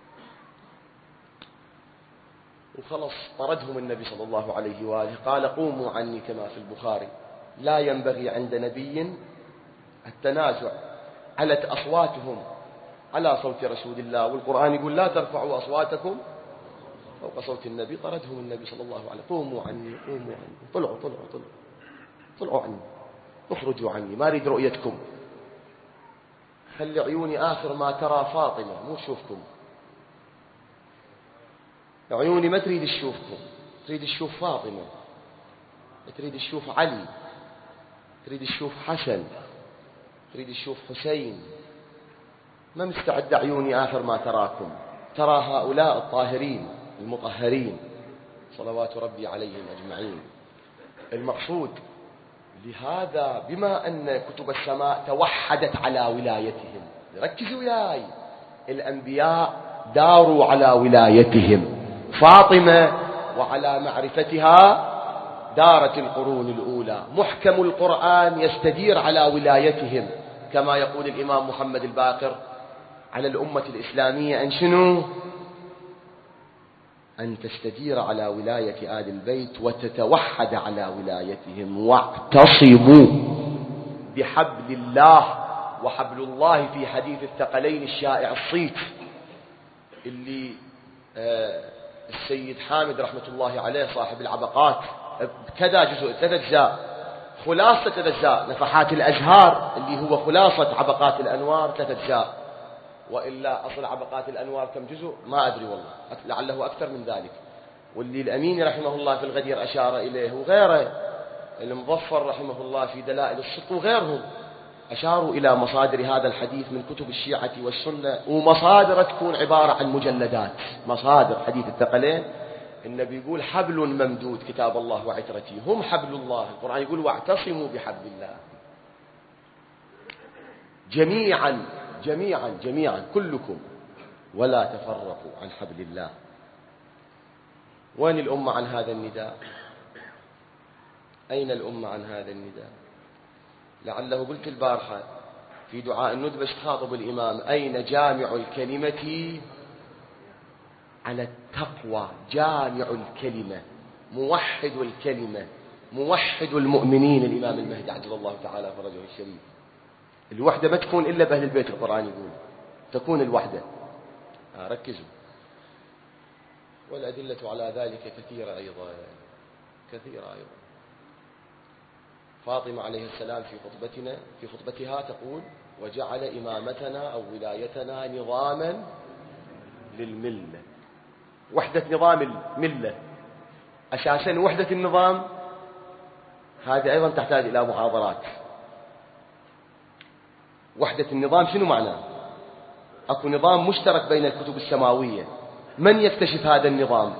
وخلص طردهم النبي صلى الله عليه وآله، قال قوموا عني كما في البخاري. لا ينبغي عند نبي التنازع. علت أصواتهم على صوت رسول الله، والقرآن يقول لا ترفعوا أصواتكم فوق صوت النبي. طردهم النبي صلى الله عليه وسلم، قوموا عني، قوموا عني، طلعوا عني، اخرجوا عني، ما أريد رؤيتكم. خلي عيوني آخر ما ترى فاطمة، مو تشوفكم. عيوني ما تريد تشوفكم، تريد تشوف فاطمة، تريد تشوف علي، تريد تشوف حسن، تريد تشوف حسين. ما مستعد عيوني آخر ما تراكم، ترى هؤلاء الطاهرين المطهرين صلوات ربي عليهم أجمعين. المقصود لهذا بما أن كتب السماء توحدت على ولايتهم، ركزوا وياي، الأنبياء داروا على ولايتهم. فاطمة وعلى معرفتها دارت القرون الأولى. محكم القرآن يستدير على ولايتهم، كما يقول الإمام محمد الباقر على الأمة الإسلامية أن شنو؟ أن تستدير على ولاية آل البيت وتتوحد على ولايتهم. واعتصموا بحبل الله. وحبل الله في حديث الثقلين الشائع الصيت اللي السيد حامد رحمة الله عليه صاحب العبقات كذا جزء 3 أجزاء، خلاصة 3 أجزاء، نفحات الأزهار اللي هو خلاصة عبقات الأنوار 3 أجزاء، وإلا أصل عبقات الأنوار كم جزء ما أدري والله، لعله أكثر من ذلك. واللي الأمين رحمه الله في الغدير أشار إليه، وغيره المظفر رحمه الله في دلائل الصدق وغيرهم أشاروا إلى مصادر هذا الحديث من كتب الشيعة والسنة. ومصادر تكون عبارة عن مجلدات، مصادر حديث الثقلين النبي يقول حبل ممدود كتاب الله وعترتي، هم حبل الله. القرآن يقول واعتصموا بحبل الله. جميعا جميعا جميعا كلكم ولا تفرقوا عن حبل الله. وين الأمة عن هذا النداء؟ أين الأمة عن هذا النداء؟ لعله قلت البارحة في دعاء الندبة تخاطب الإمام: أين جامع الكلمة على التقوى؟ جامع الكلمة، موحد الكلمة، موحد المؤمنين، الإمام المهدي عجل الله تعالى فرجه الشريف. الوحدة ما تكون إلا بأهل البيت، القرآن يقول تكون الوحدة. ركزوا. والأدلة على ذلك كثيرة أيضا، كثيرة أيضا. فاطمة عليه السلام في خطبتها تقول: وجعل إمامتنا أو ولايتنا نظاما للملة. وحدة نظام الملة أساسا، وحدة النظام هذه أيضا تحتاج إلى محاضرات. وحدة النظام شنو معناه؟ أكو نظام مشترك بين الكتب السماوية، من يكتشف هذا النظام؟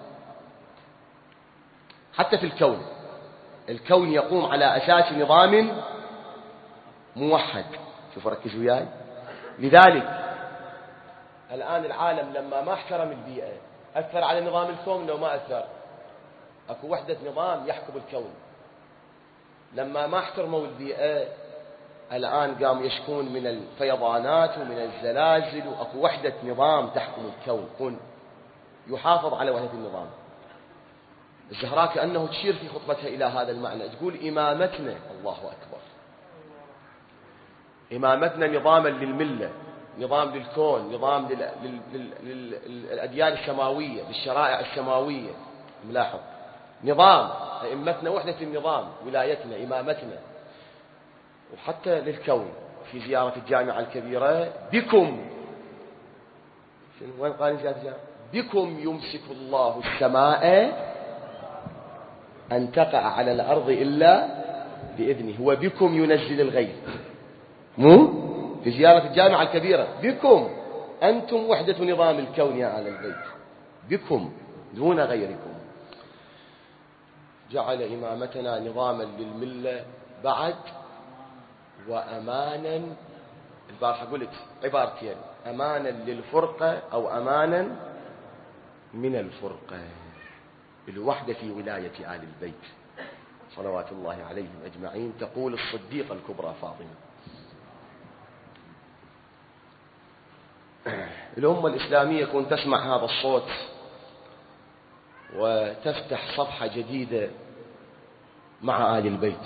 حتى في الكون، الكون يقوم على أساس نظام موحد. شوفوا ركزوا وياي. لذلك الآن العالم لما ما احترم البيئة أثر على نظام الكون لو ما أثر؟ أكو وحدة نظام يحكم الكون. لما ما احترموا البيئة الآن قام يشكون من الفيضانات ومن الزلازل، وأكو وحدة نظام تحكم الكون، يحافظ على وحدة النظام. الزهراء كأنه تشير في خطبتها إلى هذا المعنى، تقول: إمامتنا، الله أكبر، إمامتنا نظاما للملة، نظام للكون، نظام للأديان السماوية، للشرائع السماوية. ملاحظ، نظام، أئمتنا وحدة النظام، ولايتنا، إمامتنا. وحتى للكون في زيارة الجامعة الكبيرة: بكم، وين قال زيارة؟ بكم يمسك الله السماء أن تقع على الأرض إلا بإذنه، وبكم ينزل الغيث. مو في زيارة الجامعة الكبيرة: بكم، أنتم وحدة نظام الكون يا أهل البيت، بكم دون غيركم. جعل إمامتنا نظاما للملة بعد وأمانا. البارحة قلت عبارتين: أمانا للفرقة أو أمانا من الفرقة. الوحدة في ولاية آل البيت صلوات الله عليهم أجمعين. تقول الصديقة الكبرى فاطمة: الأمة الإسلامية كون تسمع هذا الصوت وتفتح صفحة جديدة مع آل البيت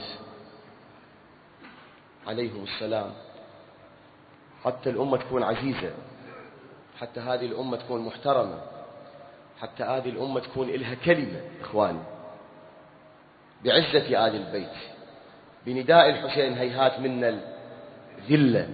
عليهم السلام، حتى الأمة تكون عزيزة، حتى هذه الأمة تكون محترمة، حتى هذه الأمة تكون إلها كلمة. إخواني، بعزة آل البيت، بنداء الحسين هيهات منا الذلة،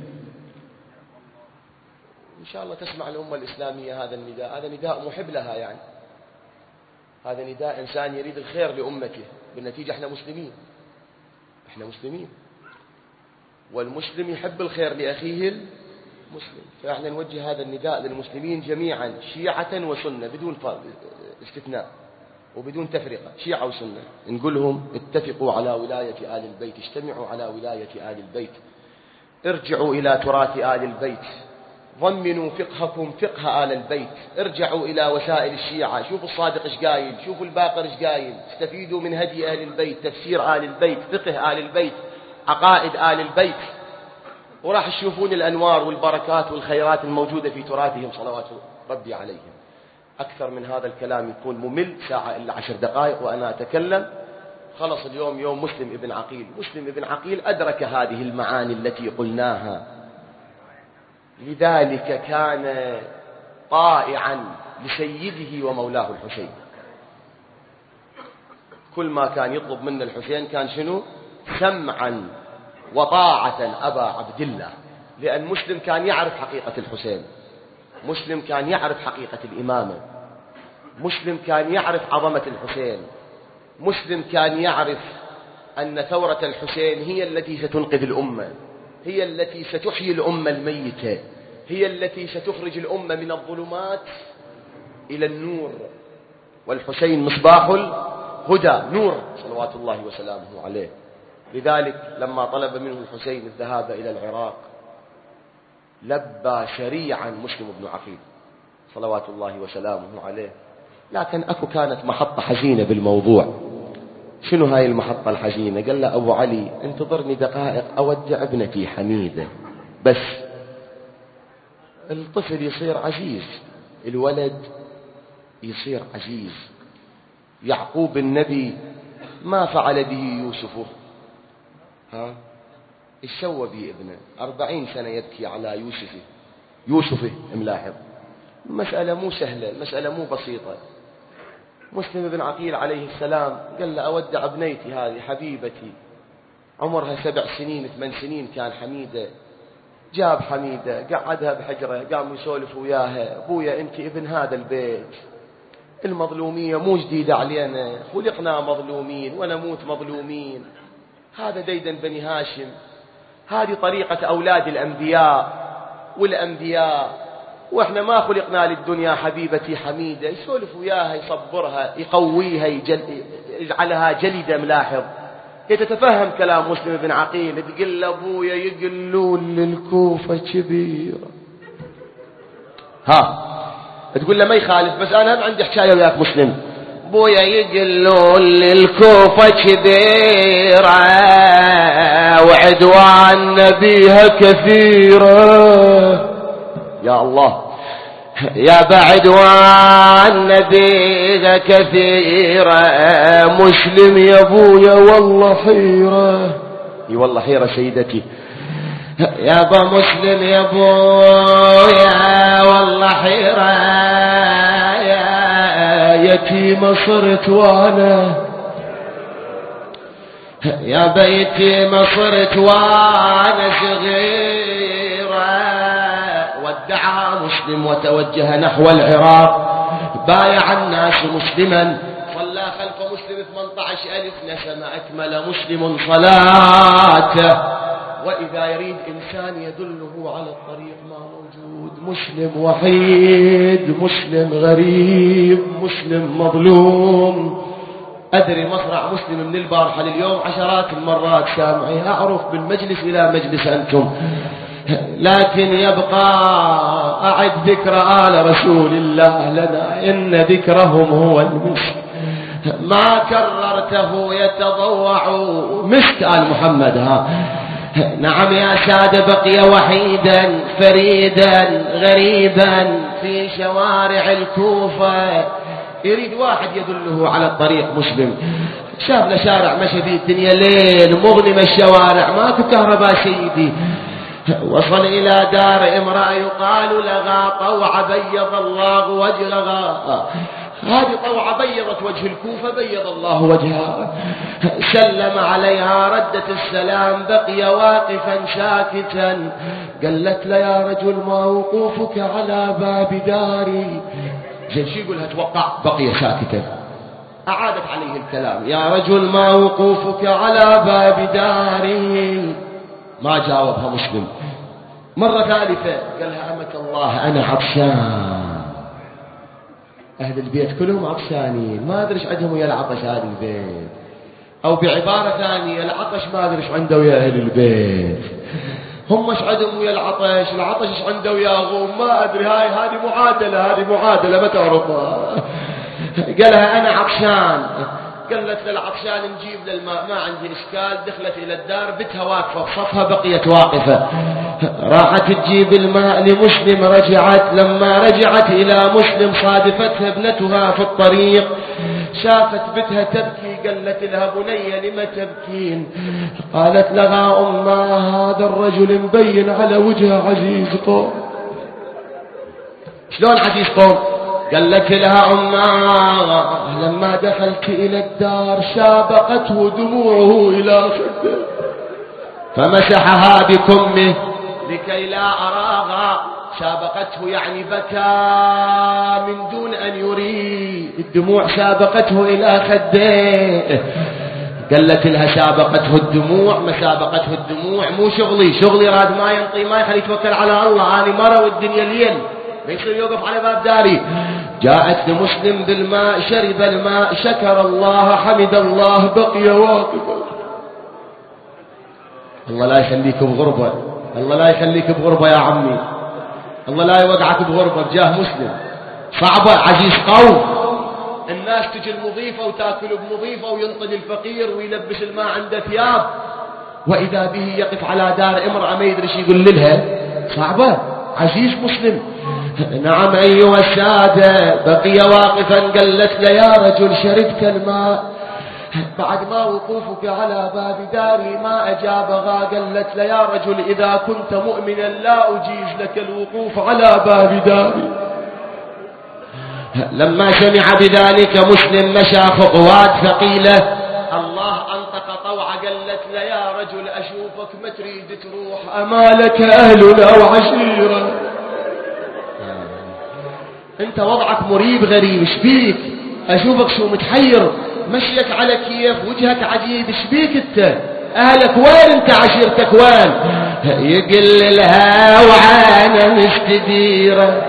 إن شاء الله تسمع الأمة الإسلامية هذا النداء. هذا نداء محب لها، يعني هذا نداء إنسان يريد الخير لأمته. بالنتيجة احنا مسلمين، احنا مسلمين، والمسلم يحب الخير لأخيه المسلم. فاحنا نوجه هذا النداء للمسلمين جميعا، شيعة وسنة، بدون استثناء وبدون تفرقة، شيعة وسنة. نقول لهم: اتفقوا على ولاية آل البيت، اجتمعوا على ولاية آل البيت، ارجعوا إلى تراث آل البيت، ضمنوا فقهكم فقه آل البيت، ارجعوا إلى وسائل الشيعة، شوفوا الصادق ايش قايل، شوفوا الباقر ايش قايل، استفيدوا من هدي أهل البيت، تفسير آل البيت، فقه آل البيت، عقائد آل البيت، وراح تشوفون الأنوار والبركات والخيرات الموجودة في تراثهم صلوات ربي عليهم. أكثر من هذا الكلام يكون ممل، ساعة إلا 10 دقائق وأنا أتكلم. خلص اليوم يوم مسلم ابن عقيل. مسلم ابن عقيل أدرك هذه المعاني التي قلناها، لذلك كان طائعا لسيده ومولاه الحسين. كل ما كان يطلب منا الحسين كان شنو؟ سمعا وطاعة أبا عبد الله. لأن مسلم كان يعرف حقيقة الحسين، مسلم كان يعرف حقيقة الإمامة، مسلم كان يعرف عظمة الحسين، مسلم كان يعرف أن ثورة الحسين هي التي ستنقذ الأمة، هي التي ستحيي الأمة الميتة، هي التي ستخرج الأمة من الظلمات إلى النور. والحسين مصباح الهدى، نور صلوات الله وسلامه عليه. لذلك لما طلب منه الحسين الذهاب إلى العراق لبى سريعا مسلم بن عقيل صلوات الله وسلامه عليه. لكن أكو كانت محطة حزينة بالموضوع. شنو هاي المحطة الحزينة؟ قال له أبو علي انتظرني دقائق أودع ابنتي حميدة بس. الطفل يصير عزيز، الولد يصير عزيز. يعقوب النبي ما فعل به يوسف، الشوى به ابنه 40 سنة يبكي على يوسف ملاحظ. مسألة مو سهلة، مسألة مو بسيطة. مسلم بن عقيل عليه السلام قال له أودع ابنيتي هذه حبيبتي، عمرها 7 سنين 8 سنين كان حميدة. جاب حميدة قعدها بحجرة، قام يسولف وياها، أبويا أنت ابن هذا البيت، المظلومية مو جديدة علينا، خلقنا مظلومين ونموت مظلومين، هذا ديدن بني هاشم، هذه طريقة أولاد الأنبياء والأنبياء، وإحنا ما خلقنا للدنيا حبيبتي حميدة. يسولف وياها، يصبرها، يقويها، يجعلها جلدة. ملاحظ، هي تتفهم كلام مسلم بن عقيل. تقول لأبويا يقلون للكوفة كبيرة، تقول له ما يخالف، بس أنا عندي حكاية وياك مسلم. أبويا يقلون للكوفة كبيرة وعدوان نبيها كثيرة. يا الله، يا بعدوان نبيها كثيرة، مسلم يا أبويا والله حيرة. اي والله حيرة سيدتي، يا أبا مسلم يا أبويا والله حيرة، يا يتيمة صرت وانا، يا بيتيمة صرت وانا صغيرة. ودعها مسلم وتوجه نحو العراق، بايع الناس مسلما، صلى خلف مسلم 18,000 نسمة، أكمل مسلم صلاته. وإذا يريد إنسان يدله على الطريق ما موجود. مسلم وحيد، مسلم غريب، مسلم مظلوم. أدري مصرع مسلم من البارحة لليوم عشرات المرات سامعي، أعرف بالمجلس إلى مجلس أنتم، لكن يبقى أعد ذكر آل رسول الله لنا، إن ذكرهم هو المسك، ما كررته يتضوع مسك آل محمد. نعم يا سادة، بقي وحيدا فريدا غريبا في شوارع الكوفة، يريد واحد يدله على الطريق. مسلم شاف له شارع مشى فيه الدنيا ليل، مظلم الشوارع، ماكو كهرباء سيدي. وصل إلى دار امرأة يقال لها طوع بيض الله وجهها. هذه طوع بيضت وجه الكوفة، بيض الله وجهها. سلم عليها، ردت السلام، بقي واقفا ساكتا. قالت له يا رجل ما وقوفك على باب داري؟ زين شو يقولها؟ توقع، بقي ساكتا. أعادت عليه الكلام، يا رجل ما وقوفك على باب داري؟ ما جاوبها مسلم. مرة ثالثة قال لها أمة الله أنا عطشان، أهل البيت كلهم عطشانين، ما أدري إيش عندهم ويا العطش أهل البيت. أو بعبارة ثانية، العطش ما أدري إيش عنده ويا أهل البيت، هم إيش عندهم ويا العطش، العطش إيش عنده وياهم، ما أدري. هذه معادلة ما تعرفها. قالها أنا عطشان. قالت للعطشان نجيب للماء، ما عندي إشكال. دخلت إلى الدار، بتها واقفة بصفها، بقيت واقفة. راحت تجيب الماء لمسلم، رجعت. لما رجعت إلى مسلم صادفتها ابنتها في الطريق، شافت بتها تبكي. قالت لها بني لم تبكين؟ قالت لها أمه هذا الرجل مبين على وجهه عزيز قوم. شلون عزيز قوم؟ قالت لها أمه لما دخلت إلى الدار شابقته دموعه إلى خده، فمسحها بكمه لكي لا أراها. سابقته يعني بكى من دون أن يريد، الدموع سابقته إلى خده. قالت لها سابقته الدموع، ما سابقته الدموع مو شغلي راد ما ينطي، ما يخلي يتوكل على الله. أنا مرة والدنيا ليل، ما يصير يوقف على باب داري. جاءت لمسلم بالماء، شرب الماء، شكر الله، حمد الله، بقي واقفا. الله لا يخليك بغربة، الله لا يخليك بغربة يا عمي، الله لا يوقعك بغربة بجاه مسلم. صعبة عزيز قوم، الناس تجي المضيفة وتاكل بمضيفة وينطل الفقير ويلبس الماء عنده ثياب، وإذا به يقف على دار امرأة ما يدري شو يقول لها. صعبة عزيز مسلم. نعم أيها السادة، بقي واقفا. قالت له يا رجل شربت الماء؟ بعد ما وقوفك على باب داري ما أجابها. قالت له يا رجل إذا كنت مؤمنا لا أجيز لك الوقوف على باب داري. لما سمع بذلك مسلم مشى خطوات ثقيلة. الله أنطق طوعا. قالت له يا رجل أشوفك ما تريد تروح، أمالك أهل أو عشيرة؟ أنت وضعك مريب غريب، شبيك؟ أشوفك شو متحير، مشيك على كيف، وجهك عجيب، شبيك أنت؟ أهلك وين؟ أنت عشيرتك وين؟ يقل لها وعانا مستديرة.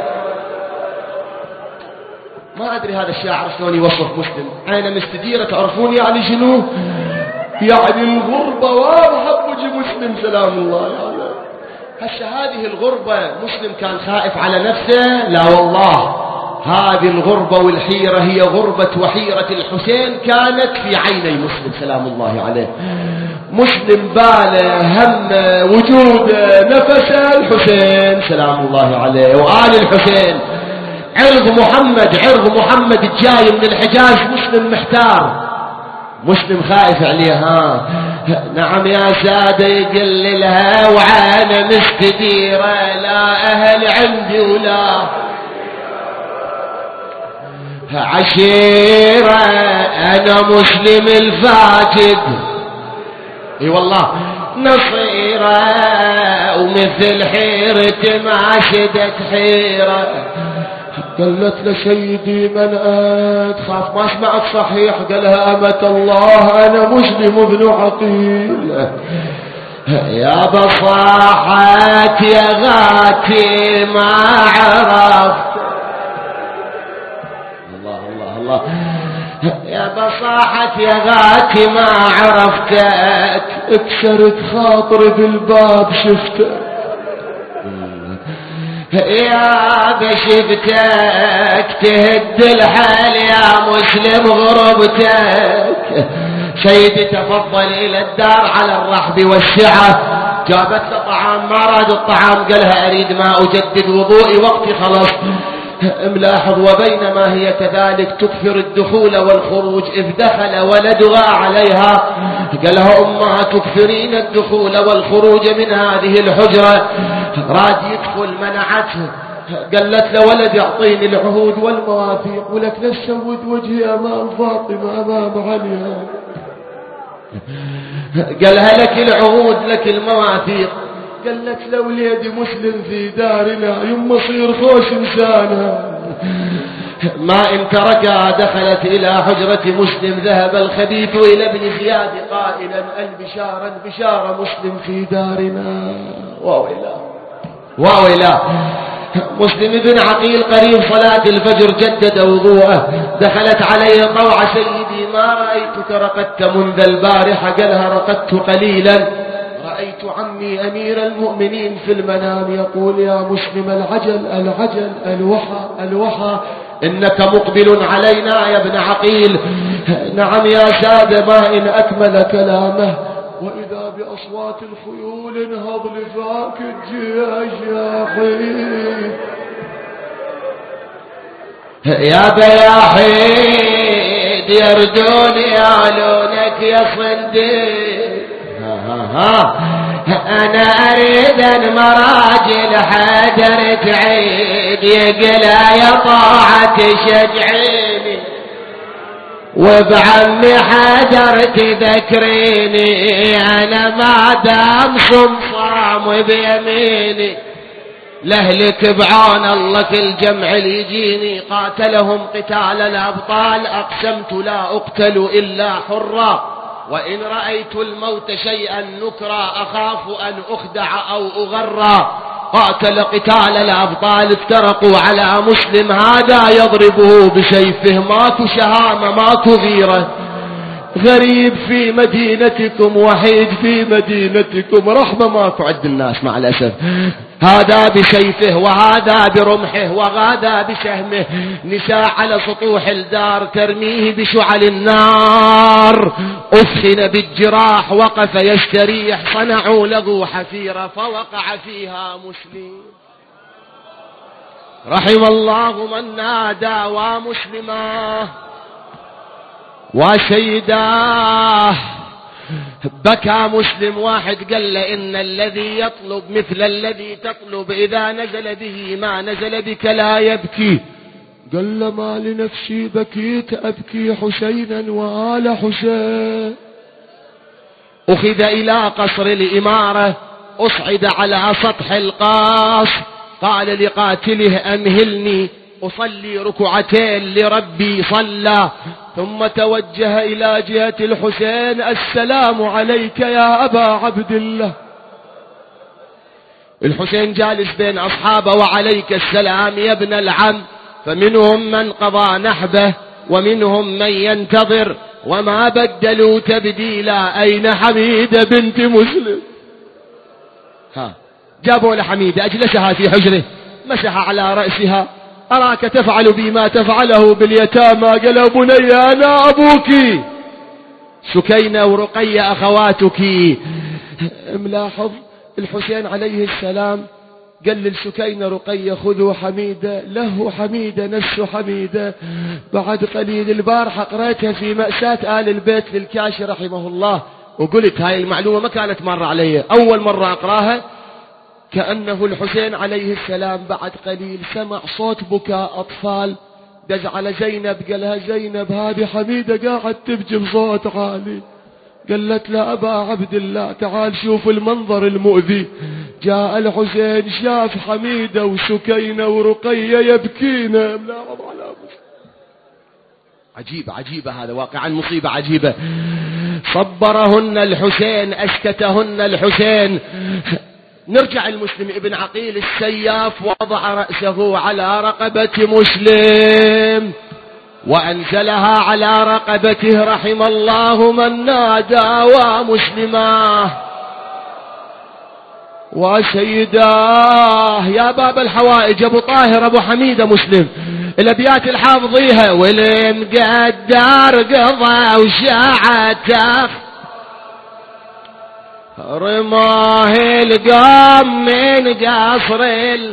ما أدري هذا الشاعر شلون يوصف مسلم. عينه مستديرة، تعرفون يعني شنو؟ يعني الغربة واضحة بوجه مسلم سلام الله عليه. هسه هذه الغربة مسلم كان خائف على نفسه؟ لا والله، هذه الغربة والحيرة هي غربة وحيرة الحسين كانت في عيني مسلم سلام الله عليه. مسلم باله هم وجوده نفسه الحسين سلام الله عليه وآل الحسين. عرض محمد الجاي من الحجاز، مسلم محتار، مسلم خائف عليها. نعم يا سادة، يقل لها وعانا مستديرة، لا أهل عندي ولا عشيرة، أنا مسلم الفاجد اي والله نصيرة، ومثل حيرة ما شدت حيرة. قالت له سيدي من أنت؟ خاف ما سمعت صحيح. قالها أمة الله أنا مسلم ابن عقيل. يا بصاحت يا غاتي ما عرفت. الله الله الله. يا بصاحت يا غاتي ما عرفتك، اكسرت خاطري بالباب شفتك. يا بشفتك تهد الحال يا مسلم غربتك. سيدي تفضل إلى الدار على الرحب والسعة. جابت له طعام، ما راد الطعام، قالها أريد ما أجدد وضوئي وقتي خلص. ملاحظ وبينما هي كذلك تكثر الدخول والخروج إذ دخل ولدها عليها. قالها أمها تكثرين الدخول والخروج من هذه الحجرة. راد يدخل منعته. قالت له ولد يعطيني العهود والمواثيق، ولك لا تسود وجهي أمام فاطمة أمام عليها. قالها لك العهود لك المواثيق. قالت له وليدي مسلم في دارنا، يما صير خوش إنسانها. ما إن تركها دخلت إلى حجرة مسلم. ذهب الخبيث إلى ابن زياد قائلا البشارة مسلم في دارنا. واويلا مسلم بن عقيل قريب صلاة الفجر جدد وضوءه. دخلت عليه طوع سيدي ما رأيتك رقدت منذ البارحة. قالها رقدت قليلا، رأيت عمي أمير المؤمنين في المنام يقول يا مسلم العجل الوحى إنك مقبل علينا يا ابن عقيل. نعم يا سادة، ما إن أكمل كلامه وإذا بأصوات الخيول انهض لفاك الجياحين. يا بياحيد يردون يعلونك يا صنديق. أنا أريد المراجل حدر تعيد يقلا يا طاعة شجعيني، وبعمي حدر تذكريني. أنا ما دام صمصام بيميني، لهلك بعون الله كل جمع يجيني. قاتلهم قتال الأبطال، أقسمت لا أقتل إلا حرا، وإن رأيت الموت شيئا نكرا أخاف أن أخدع أو أغرى. قاتل قتال الأبطال افترقوا على مسلم هذا يضربه بسيفه. ماكو شهامة ماكو غيرة. غريب في مدينتكم وحيد في مدينتكم، رحمة ماكو عند الناس مع الأسف. هذا بسيفه وهذا برمحه وهذا بسهمه. نساء على سطوح الدار ترميه بشعل النار. أفخن بالجراح وقف يستريح. صنعوا له حفيرة فوقع فيها مسلم. رحم الله من نادى ومسلماه وسيداه. بكى مسلم. واحد قال له إن الذي يطلب مثل الذي تطلب إذا نزل به ما نزل بك لا يبكي. قال له ما لنفسي بكيت أبكي حسينا وآل حسين. أخذ إلى قصر الإمارة. أصعد على سطح القصر. قال لقاتله أمهلني أصلي ركعتين لربي. صلى ثم توجه إلى جهة الحسين. السلام عليك يا أبا عبد الله. الحسين جالس بين أصحابه. وعليك السلام يا ابن العم. فمنهم من قضى نحبه ومنهم من ينتظر وما بدلوا تبديلا. أين حميدة بنت مسلم؟ جابوا لحميدة أجلسها في حجره. مسح على رأسها. أراك تفعل بي ما تفعله باليتامى. قال بني أنا أبوك. سكينة ورقية أخواتك. ملاحظ الحسين عليه السلام قال للسكينة رقية خذوا حميدة. له حميدة نفس حميدة. بعد قليل البارحة قرأتها في مأساة آل البيت للكاشي رحمه الله. وقلت هاي المعلومة ما كانت مرة علي، أول مرة أقراها. كأنه الحسين عليه السلام بعد قليل سمع صوت بكاء أطفال. دز على زينب قالها زينب هذه حميدة قاعد تبكي بصوت عالي. قالت له أبا عبد الله تعال شوف المنظر المؤذي. جاء الحسين شاف حميدة وسكينة ورقية يبكين. عجيبة هذا واقعا مصيبة عجيبة. صبرهن الحسين أسكتهن الحسين. نرجع المسلم ابن عقيل السياف وضع رأسه على رقبة مسلم وأنزلها على رقبته. رحم الله من نادى ومسلماه وسيداه. يا باب الحوائج أبو طاهر أبو حميدة مسلم الأبيات الحافظيها. والمقدر قضى وشاعته رماه القام من قصر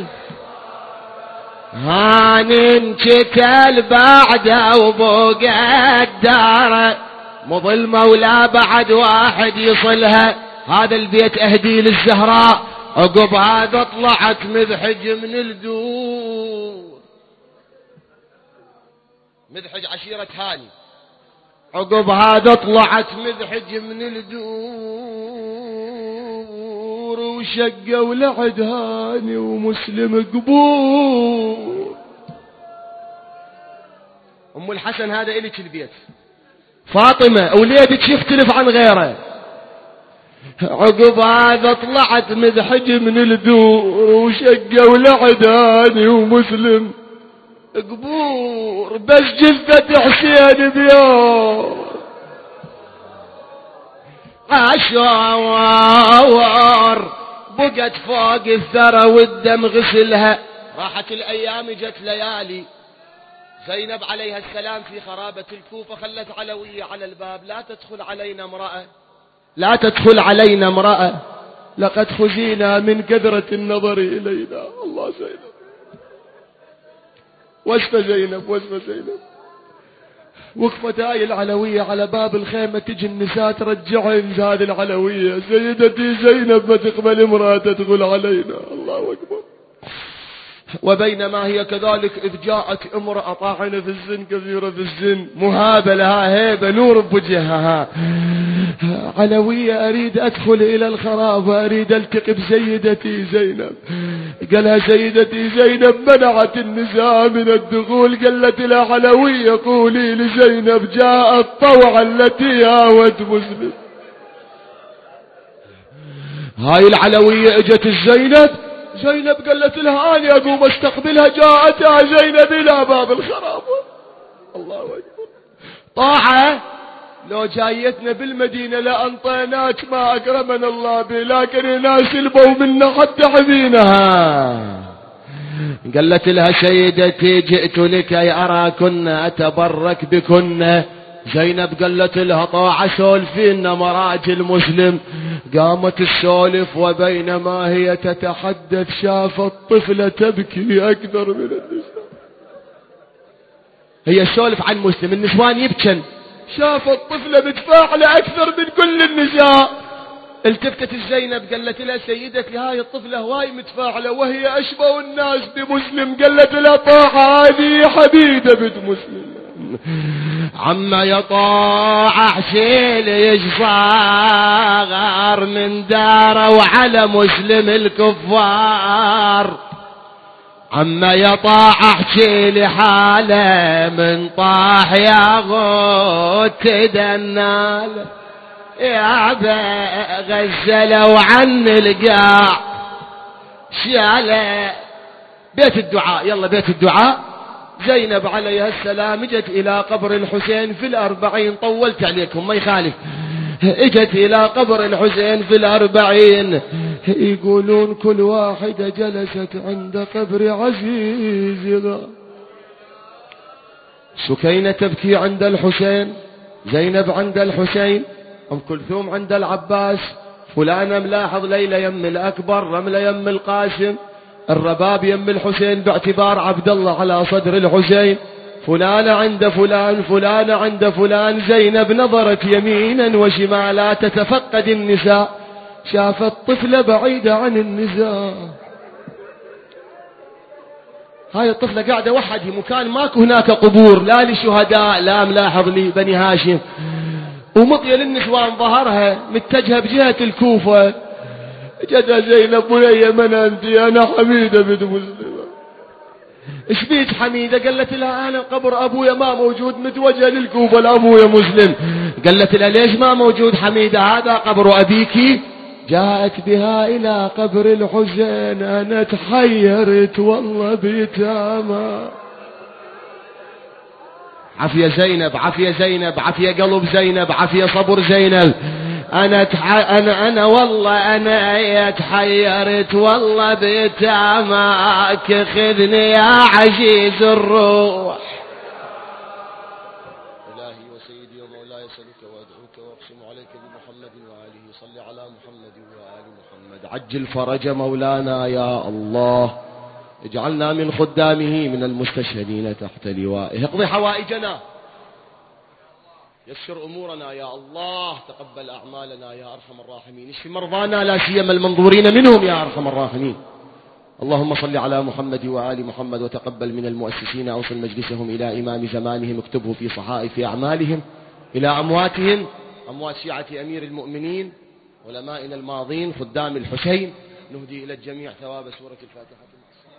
هان شكل بعده وبقى الدار. مظلمة ولا بعد واحد يصلها. هذا البيت أهدي للزهراء. عقب هذا طلعت مذحج من الدور. مذحج عشيرة هاني. عقب هذا طلعت مذحج من الدور. وشقة ولعد هاني ومسلم قبور. أم الحسن هذا إليك البيت. فاطمة وليدك يختلف عن غيره. عقب هذا طلعت مذحج من الدور. وشقة ولعد هاني ومسلم قبور. بس جثة حسين بيوم عشوار بقت فوق الثرى والدم غسلها. راحت الأيام جت ليالي. زينب عليها السلام في خرابة الكوفة خلت علوية على الباب. لا تدخل علينا امرأة لا تدخل علينا امرأة لقد خزينا من كثرة النظر إلينا. الله زينب وصفة زينب وصفة زينب. وقفت هاي العلوية على باب الخيمة. تجي النساء ترجعين هذه العلوية. سيدتي زينب ما تقبل امرأة تدخل علينا. الله أكبر. وبينما هي كذلك إذ جاءت امرأة طاعنة في الزن كثيرة في الزن مهابة لها هيبة نور بوجهها. علوية أريد أدخل إلى الخراب وأريد ألتقي بسيدتي زينب. قالها سيدتي زينب منعت النساء من الدخول. قالت لها علوية قولي لزينب جاءت طوعا التي هاوت مسلم. هاي العلوية اجت الزينب زينب قالت لها أنا أقوم استقبلها، جاءتها زينب إلى باب الخراب. الله أكبر. طاعة لو جايتنا بالمدينة لأنطيناك ما أكرمنا الله به، لكن الناس البوا منا حتى حزينها. قالت لها سيدتي جئت لكي أراكن أتبرك بكن. زينب قالت لها طاعة سولفين مراجل مسلم. قامت السولف وبينما هي تتحدث شافت طفلة تبكي أكثر من النساء. هي السولف عن مسلم، النسوان يبكن، شافت طفلة متفاعلة أكثر من كل النساء. التفتت الزينب قالت لها سيدتي هاي الطفلة هواي متفاعلة وهي أشبه الناس بمسلم. قالت لها طاعة هذه حبيبة بنت مسلم. عما يطاع شيل يصغر من داره وعلى مسلم الكفار. عما يطاع شيل حاله من طاح يا غوت تدنال يا غزلوا عن القاع شاله. بيت الدعاء، يلا بيت الدعاء. زينب عليها السلام اجت إلى قبر الحسين في 40. طولت عليكم ما يخالف. اجت إلى قبر الحسين في 40. يقولون كل واحدة جلست عند قبر عزيزها. سكينة تبكي عند الحسين، زينب عند الحسين، أم كلثوم عند العباس، فلانة ملاحظ ليلى يم الأكبر، رملة يم القاسم، الرباب يم الحسين باعتبار عبد الله على صدر الحسين، فلانة عند فلان، فلانة عند فلان. زينب نظرت يمينا وشمالا تتفقد النساء، شافت طفلة بعيدة عن النساء. هاي الطفلة قاعدة وحدي، مكان ماكو هناك قبور لا لشهداء لا ملاحظ لي بني هاشم، ومطية للنسوان ظهرها متجهة بجهة الكوفة. جدا زينب بني من أنت؟ أنا حميدة بنت مسلمة. ايش بيك حميدة؟ قالت لها أنا قبر أبويا ما موجود متوجه للكوفة لأبويا مسلم. قالت لها ليش ما موجود حميدة؟ هذا قبر أبيك. جاءت بها إلى قبر الحسين. أنا تحيرت والله بيتاما. عافية زينب، عافية زينب، عافية قلب زينب، عافية صبر زينب. أنا والله أنا تحيرت والله بيتاماك. خذني يا عزيز الروح. إلهي وسيدي ومولاي أسألك وأدعوك وأقسم عليك بمحمد وآله. صل على محمد وآل محمد. عجل فرج مولانا يا الله. اجعلنا من خدامه من المستشهدين تحت لوائه. اقضي حوائجنا، يسر أمورنا يا الله. تقبل أعمالنا يا أرحم الراحمين. اشف مرضانا لا سيما المنظورين منهم يا أرحم الراحمين. اللهم صل على محمد وآل محمد وتقبل من المؤسسين. أوصل مجلسهم إلى إمام زمانهم، اكتبه في صحائف أعمالهم. إلى أمواتهم، أموات شيعة أمير المؤمنين علمائنا الماضين خدام الحسين، نهدي إلى الجميع ثواب سورة الفاتحة.